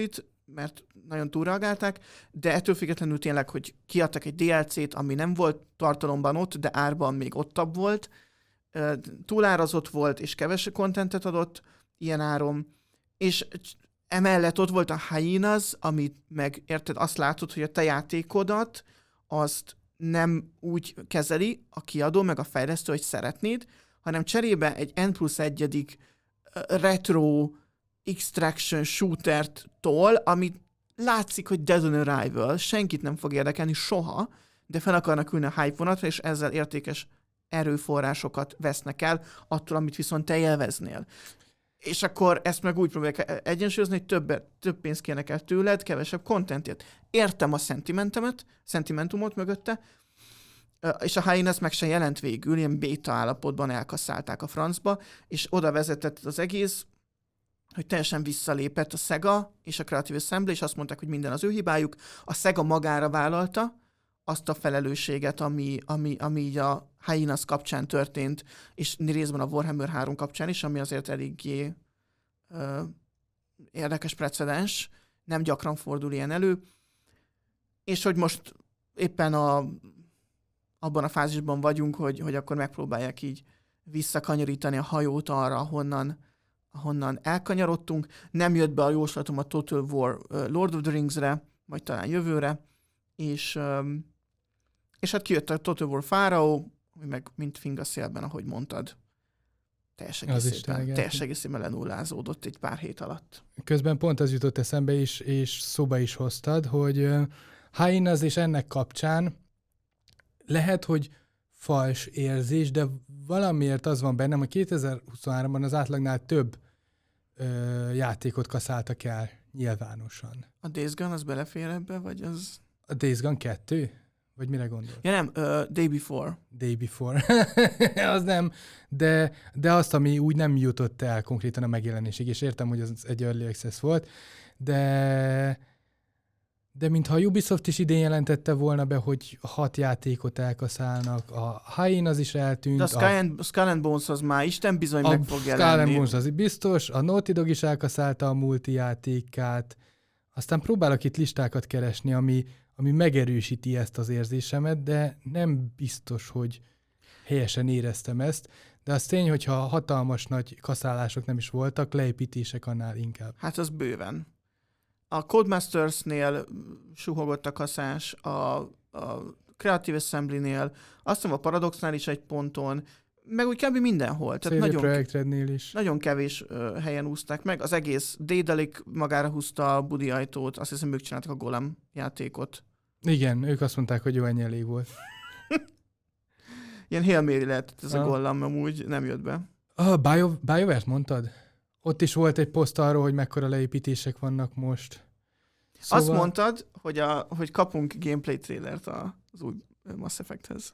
mert nagyon túlreagálták, de ettől függetlenül tényleg, hogy kiadtak egy dé el cét, ami nem volt tartalomban ott, de árban még ottabb volt, túlárazott volt, és kevesebb kontentet adott ilyen áron, és emellett ott volt a Hyenas, amit meg, érted, azt látod, hogy a te játékodat azt nem úgy kezeli a kiadó, meg a fejlesztő, hogy szeretnéd, hanem cserébe egy N plusz egyedik retro extraction shootert tol, amit látszik, hogy Dead on Arrival, senkit nem fog érdekelni soha, de fel akarnak ülni a hype vonatra, és ezzel értékes erőforrásokat vesznek el attól, amit viszont te élveznél. És akkor ezt meg úgy próbálják egyensúlyozni, hogy több, több pénzt kérnek el tőled, kevesebb contentért. Értem a szentimentemet, szentimentumot mögötte, és a Hyenas meg se jelent végül, ilyen béta állapotban elkasszálták a francba, és oda vezetett az egész, hogy teljesen visszalépett a Sega és a Creative Assembly, és azt mondták, hogy minden az ő hibájuk. A Sega magára vállalta azt a felelősséget, ami, ami, ami így a Hyenas kapcsán történt, és részben a Warhammer három kapcsán is, ami azért eléggé ö, érdekes precedens, nem gyakran fordul ilyen elő, és hogy most éppen a, abban a fázisban vagyunk, hogy, hogy akkor megpróbálják így visszakanyarítani a hajót arra, honnan, ahonnan elkanyarodtunk. Nem jött be a jóslatom a Total War uh, Lord of the Rings-re, majd talán jövőre, és, um, és hát kijött a Total War Pharaoh, meg mint finga szélben, ahogy mondtad. Teljes egészében, teljes egészében lenullázódott egy pár hét alatt. Közben pont az jutott eszembe is, és szóba is hoztad, hogy uh, Hyenas és ennek kapcsán lehet, hogy fals érzés, de valamiért az van bennem, hogy kétezer-huszonháromban az átlagnál több ö, játékot kaszáltak el nyilvánosan. A Days Gone az belefér ebbe, vagy az... A Days Gone kettő? Vagy mire gondolsz? Ja nem, uh, Day Before. Day Before. Az nem, de, de azt, ami úgy nem jutott el konkrétan a megjelenésig, és értem, hogy az egy early access volt, de... De mintha a Ubisoft is idén jelentette volna be, hogy hat játékot elkaszálnak, a Hyenas is eltűnt. De a Skull, a, and, Skull and Bones az már Isten bizony meg fog jelenni. A Skull and Bones az biztos, a Naughty Dog is elkaszálta a multi játékát. Aztán próbálok itt listákat keresni, ami, ami megerősíti ezt az érzésemet, de nem biztos, hogy helyesen éreztem ezt. De az tény, hogyha hatalmas nagy kaszálások nem is voltak, leépítések annál inkább. Hát az bőven. A Codemasters-nél suhogott a kaszás, a, a Creative Assembly-nél, azt hiszem a Paradoxnál is egy ponton, meg úgy kb. Mindenhol. Tehát nagyon, Projekt Rednél is. Nagyon kevés uh, helyen úszták meg. Az egész Daedalic magára húzta a Budi ajtót, azt hiszem ők csináltak a Golem játékot. Igen, ők azt mondták, hogy jó, ennyi elég volt. Ilyen Hail Mary lehetett ez ah. a Golem, amúgy nem jött be. Ah, Bio, BioWare-t mondtad? Ott is volt egy poszt arról, hogy mekkora leépítések vannak most. Szóval... Azt mondtad, hogy, a, hogy kapunk gameplay trailert az új Mass Effecthez.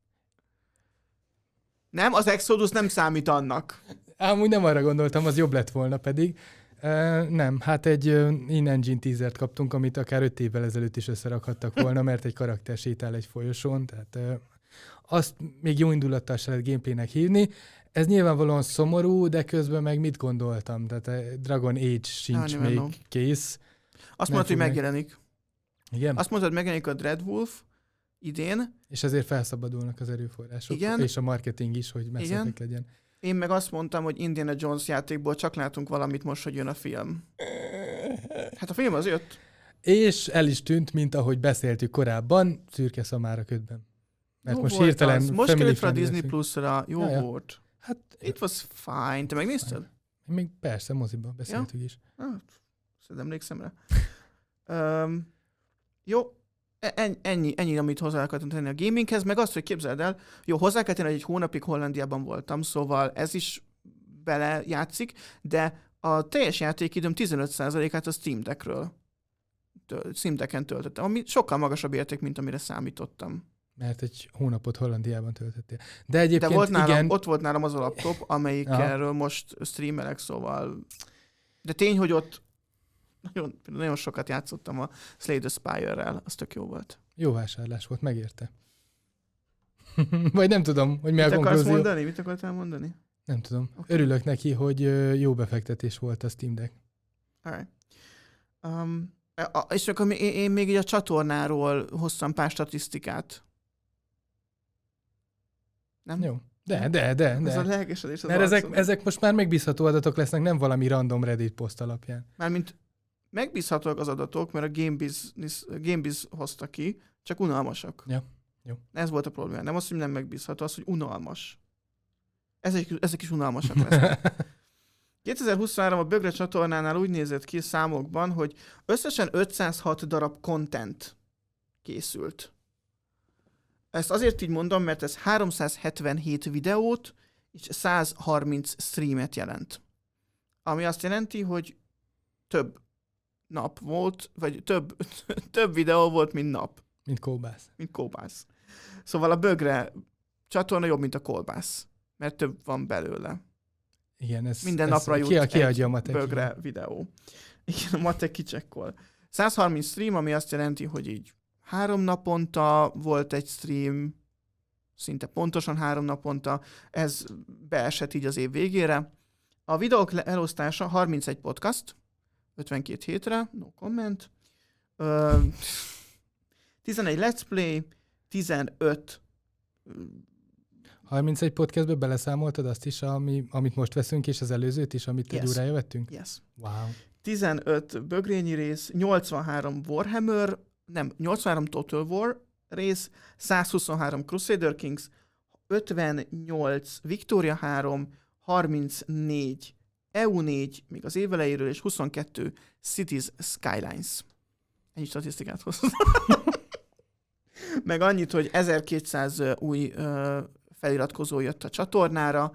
Nem? Az Exodus nem számít annak. Amúgy nem arra gondoltam, az jobb lett volna pedig. Uh, nem, hát egy uh, in-engine teasert kaptunk, amit akár öt évvel ezelőtt is összerakhattak volna, mert egy karakter sétál egy folyosón, tehát uh, azt még jó indulattal se lehet gameplaynek hívni. Ez nyilvánvalóan szomorú, de közben meg mit gondoltam? Tehát a Dragon Age sincs ah, még no. kész. Azt mondtad, hogy megjelenik. Igen? Azt mondtad, hogy megjelenik a Dreadwolf idén. És ezért felszabadulnak az erőforrások. Igen? És a marketing is, hogy messzetek legyen. Én meg azt mondtam, hogy Indiana Jones játékból csak látunk valamit most, hogy jön a film. Hát a film az jött. És el is tűnt, mint ahogy beszéltük korábban, szürke szamára ködben. Mert jó most hirtelen... Az. Most került fel a Disney Plus-ra, jó ja, ja. volt. Hát, It was fine. Te megnézted? Én még persze, moziban beszéltük ja? is. Hát, szerintem emlékszem rá. um, jó, ennyi, ennyi, ennyi, amit hozzá akartam tenni a gaminghez, meg azt, hogy képzeld el, jó, hozzá kell tenni, hogy egy hónapig Hollandiában voltam, szóval ez is bele játszik, de a teljes játékidőm tizenöt százalékát a Steam Deckről, Steam Decken töltöttem, ami sokkal magasabb érték, mint amire számítottam. Mert egy hónapot Hollandiában töltöttél. De egyébként De volt nálam, igen... ott volt nálam az a laptop, amelyikről most streamelek, szóval... De tény, hogy ott nagyon, nagyon sokat játszottam a Slay the Spire-rel, az tök jó volt. Jó vásárlás volt, megérte. Vagy nem tudom, hogy mi Mit a konklúzió. Mit akarsz mondani? Mit akartál mondani? Nem tudom. Okay. Örülök neki, hogy jó befektetés volt a Steam Deck. Alright. Um, A, és akkor én, én még így a csatornáról hoztam pár statisztikát. Nem? Jó. De, de, de. de. Ez a lelkesedés az Mert ezek, ezek most már megbízható adatok lesznek, nem valami random Reddit poszt alapján. Mármint megbízhatóak az adatok, mert a GameBiz, GameBiz hozta ki, csak unalmasak. Ja, jó. Ez volt a probléma. Nem az, hogy nem megbízható, az, hogy unalmas. Ezek, ezek is unalmasak lesznek. kétezer-huszonhárom a Bögre csatornánál úgy nézett ki számokban, hogy összesen ötszázhat darab content készült. Ezt azért így mondom, mert ez háromszázhetvenhét videót és százharminc streamet jelent. Ami azt jelenti, hogy több nap volt, vagy több, több videó volt, mint nap. Mint kóbász. Mint kóbász. Szóval a Bögre csatorna jobb, mint a kolbász, mert több van belőle. Igen, ez, minden ez napra jut ki, egy kiadja a matek, Bögre igen. videó. Igen, a matek kicsekkol. százharminc stream, ami azt jelenti, hogy így három naponta volt egy stream, szinte pontosan három naponta, ez beesett így az év végére. A videók elosztása harmincegy podcast, ötvenkét hétre, no comment. Ö, tizenegy let's play, tizenöt harmincegy podcastbe beleszámoltad azt is, ami, amit most veszünk, és az előzőt is, amit yes. egy órája vettünk? Yes. Wow. tizenöt bögrényi rész, nyolcvanhárom Warhammer, nem, nyolcvanhárom Total War rész, százhuszonhárom Crusader Kings, ötvennyolc Victoria három, harmincnégy é u négy, még az év elejéről, és huszonkettő Cities Skylines. Ennyi statisztikát hoztam. Meg annyit, hogy ezerkétszáz új uh, feliratkozó jött a csatornára,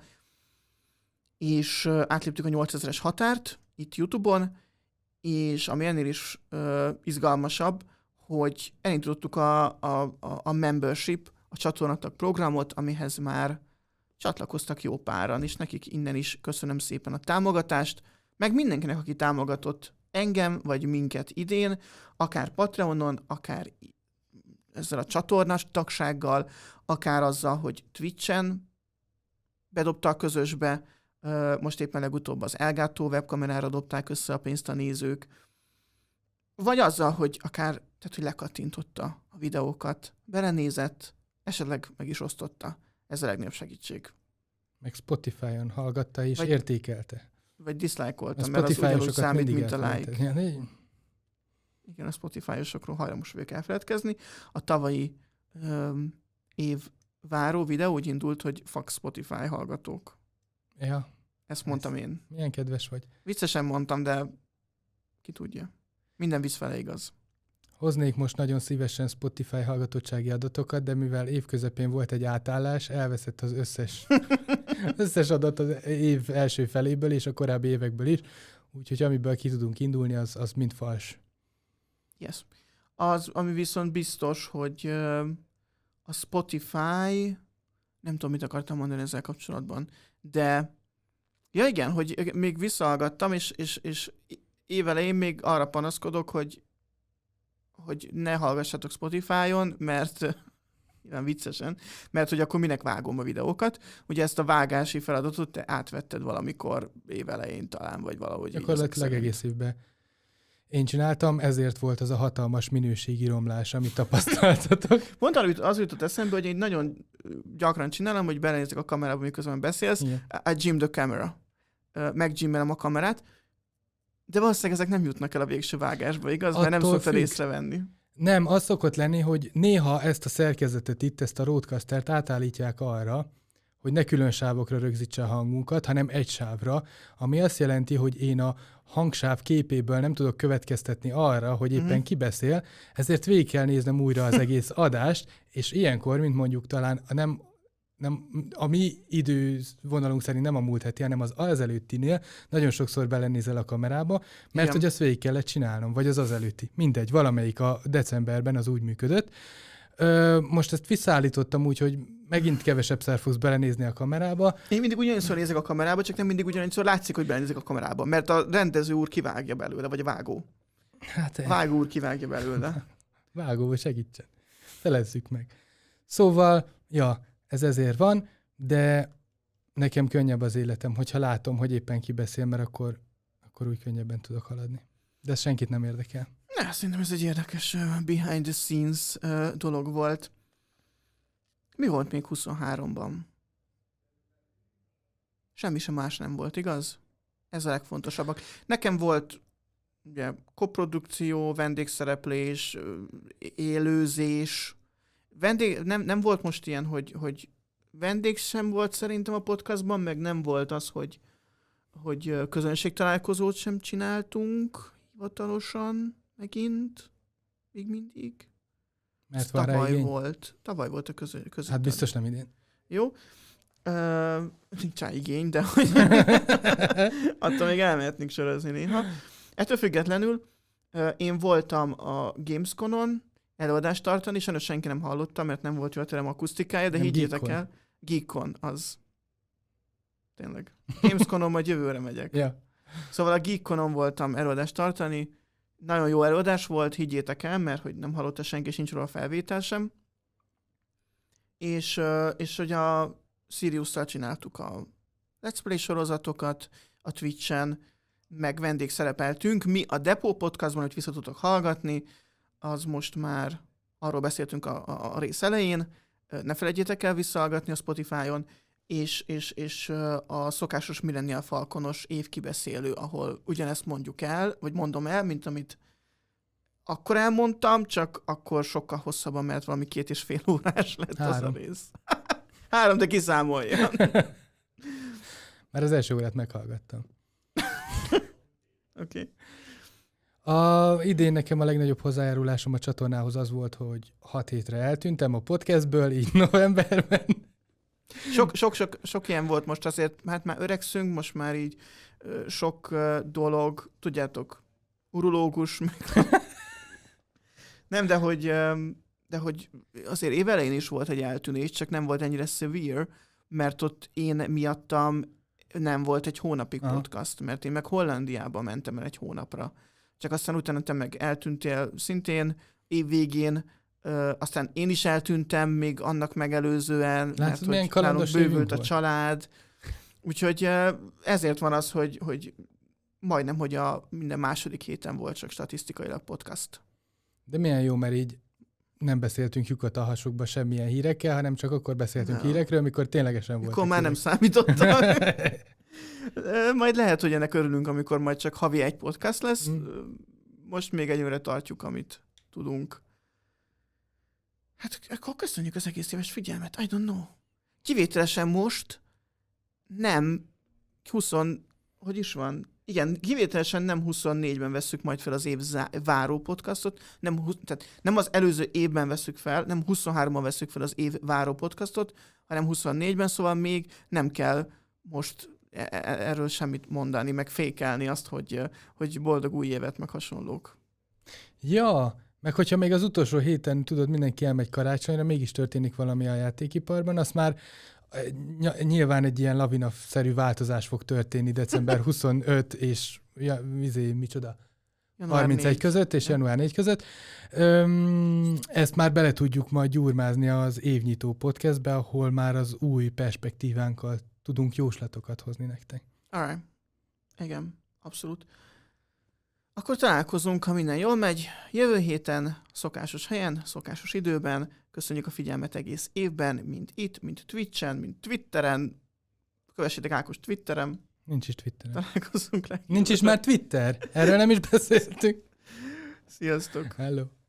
és uh, átléptük a nyolcezeres határt itt YouTube-on, és ami ennél is uh, izgalmasabb, hogy elindítottuk a, a, a, a membership, a csatornatag programot, amihez már csatlakoztak jó páran, és nekik innen is köszönöm szépen a támogatást, meg mindenkinek, aki támogatott engem, vagy minket idén, akár Patreonon, akár ezzel a csatornás tagsággal, akár azzal, hogy Twitchen bedobta a közösbe, most éppen legutóbb az Elgato webkamerára dobták össze a pénzt a nézők, vagy azzal, hogy akár, tehát, hogy lekattintotta a videókat, belenézett, esetleg meg is osztotta. Ez a legnagyobb segítség. Meg Spotify-on hallgatta és vagy, értékelte. Vagy dislike-olta, mert az ugyanúgy számít, mint a like. Igen, Igen, a Spotify-osokról hajlamos vagyok elfeledkezni. A tavalyi um, év váró videó úgy indult, hogy fuck Spotify hallgatók. Ja. Ezt mondtam ez, én. Milyen kedves vagy. Viccesen mondtam, de ki tudja. Minden visz fele igaz. Hoznék most nagyon szívesen Spotify hallgatottsági adatokat, de mivel évközepén volt egy átállás, elveszett az összes, összes adat az év első feléből és a korábbi évekből is, úgyhogy amiből ki tudunk indulni, az, az mind fals. Yes. Az, ami viszont biztos, hogy uh, a Spotify, nem tudom, mit akartam mondani ezzel kapcsolatban, de ja igen, hogy még visszahallgattam, és, és, és évelején még arra panaszkodok, hogy hogy ne hallgassatok Spotify-on, mert ilyen viccesen, mert hogy akkor minek vágom a videókat. Ugye ezt a vágási feladatot te átvetted valamikor évelején talán, vagy valahogy. Gyakorlatilag egész évben én csináltam, ezért volt az a hatalmas minőségi romlás, amit tapasztaltatok. Pont az jutott eszembe, hogy én nagyon gyakran csinálom, hogy belenézek a kamerába, miközben beszélsz, yeah. I gym the camera. Meggymmelem a kamerát, de valószínűleg ezek nem jutnak el a végső vágásba, igaz? Attól mert nem szoktad észrevenni. Nem, az szokott lenni, hogy néha ezt a szerkezetet itt, ezt a roadcastert átállítják arra, hogy ne külön sávokra rögzítse a hangunkat, hanem egy sávra, ami azt jelenti, hogy én a hangsáv képéből nem tudok következtetni arra, hogy éppen uh-huh. ki beszél, ezért végig kell néznem újra az egész adást, és ilyenkor, mint mondjuk talán nem, nem, a mi idővonalunk szerint nem a múlt heti, hanem az az előttinél nagyon sokszor belenézel a kamerába, mert igen. hogy azt végig kellett csinálnom, vagy az az előtti. Mindegy, valamelyik a decemberben az úgy működött. Ö, most ezt visszaállítottam úgy, hogy megint kevesebbszer fogsz belenézni a kamerába. Én mindig ugyanannyiszor nézek a kamerába, csak nem mindig ugyanannyiszor látszik, hogy belenézek a kamerába, mert a rendező úr kivágja belőle, vagy a vágó. Hát a vágó úr kivágja belőle. Vágó, vagy segítsen. Felezzük meg. Szóval, ja, ez ezért van, de nekem könnyebb az életem, hogyha látom, hogy éppen ki beszél, mert akkor, akkor úgy könnyebben tudok haladni. De ez senkit nem érdekel. Ja, szerintem ez egy érdekes uh, behind the scenes uh, dolog volt. Mi volt még huszonháromban? Semmi sem más nem volt, igaz? Ez a legfontosabbak. Nekem volt ugye, koprodukció, vendégszereplés, élőzés. Vendég, nem, nem volt most ilyen, hogy, hogy vendég sem volt szerintem a podcastban, meg nem volt az, hogy, hogy közönségtalálkozót sem csináltunk hivatalosan megint, még mindig. Mert van rá tavaly igény? volt. Tavaly volt a közö, között. Hát biztos nem idén. Jó. Uh, nincs rá igény, de hogy attól még elmehetnénk sorozni néha. Ettől függetlenül uh, én voltam a Gamesconon előadást tartani, sajnos senki nem hallotta, mert nem volt jó a terem akusztikája, de nem higgyétek Geekon. el. Geekon, az. Tényleg. Gamesconon majd jövőre megyek. Ja. Szóval a Geekconon voltam előadást tartani. Nagyon jó előadás volt, higgyétek el, mert hogy nem hallotta senki, és nincs róla felvétel sem. És, uh, és hogy a Siriusszal csináltuk a Let's Play sorozatokat a Twitchen, meg vendégszerepeltünk. Mi a Depot podcastban, hogy vissza tudtok hallgatni, az most már arról beszéltünk a, a, a rész elején, ne felejtjétek el visszahallgatni a Spotify-on, és, és, és a szokásos Millennial Falconos évkibeszélő, ahol ugyanezt mondjuk el, vagy mondom el, mint amit akkor elmondtam, csak akkor sokkal hosszabban, mert valami két és fél órás lett Három. az a rész. Három, de kiszámolja. Már az első órát meghallgattam. Oké. Okay. A idén nekem a legnagyobb hozzájárulásom a csatornához az volt, hogy hat hétre eltűntem a podcastből, így novemberben. Sok, sok, sok, sok ilyen volt most azért, hát már öregszünk, most már így sok dolog, tudjátok, urológus, meg... Nem, de hogy, de hogy azért évelején is volt egy eltűnés, csak nem volt ennyire severe, mert ott én miattam nem volt egy hónapig Aha. podcast, mert én meg Hollandiába mentem el egy hónapra. Csak aztán utána te meg eltűntél szintén év végén, ö, aztán én is eltűntem még annak megelőzően, Látsz, mert hogy nálunk bővült a család. Úgyhogy ezért van az, hogy, hogy majdnem, hogy a minden második héten volt csak statisztikailag podcast. De milyen jó, mert így nem beszéltünk lyukat a hasukba semmilyen hírekkel, hanem csak akkor beszéltünk no. hírekről, amikor ténylegesen volt. Akkor már hírek. Nem számítottam. Majd lehet, hogy ennek örülünk, amikor majd csak havi egy podcast lesz. Mm. Most még egyőre tartjuk, amit tudunk. Hát akkor köszönjük az egész éves figyelmet. I don't know. Kivételesen most nem húsz, hogy is van? Igen, kivételesen nem huszonnégyben vesszük majd fel az év zá- váró podcastot, nem, tehát nem az előző évben vesszük fel, nem huszonháromban vesszük fel az év váró podcastot, hanem huszonnégyben, szóval még nem kell most erről semmit mondani, meg fékelni azt, hogy, hogy boldog új évet, meg hasonlók. Ja, meg hogyha még az utolsó héten, tudod, mindenki elmegy karácsonyra, mégis történik valami a játékiparban, azt már nyilván egy ilyen lavina-szerű változás fog történni december huszonöt és ja, vizé, micsoda? harmincegy között és január négy között. Öm, ezt már bele tudjuk majd gyurmázni az évnyitó podcastbe, ahol már az új perspektívánkkal tudunk jóslatokat hozni nektek. Alright. Igen, abszolút. Akkor találkozunk, ha minden jól megy. Jövő héten, szokásos helyen, szokásos időben. Köszönjük a figyelmet egész évben, mind itt, mind Twitchen, mind Twitteren. Kövessétek Ákos Twitteren. Nincs is Twitteren. Találkozunk le. Nincs is már Twitter. Erről nem is beszéltünk. Sziasztok. Hello.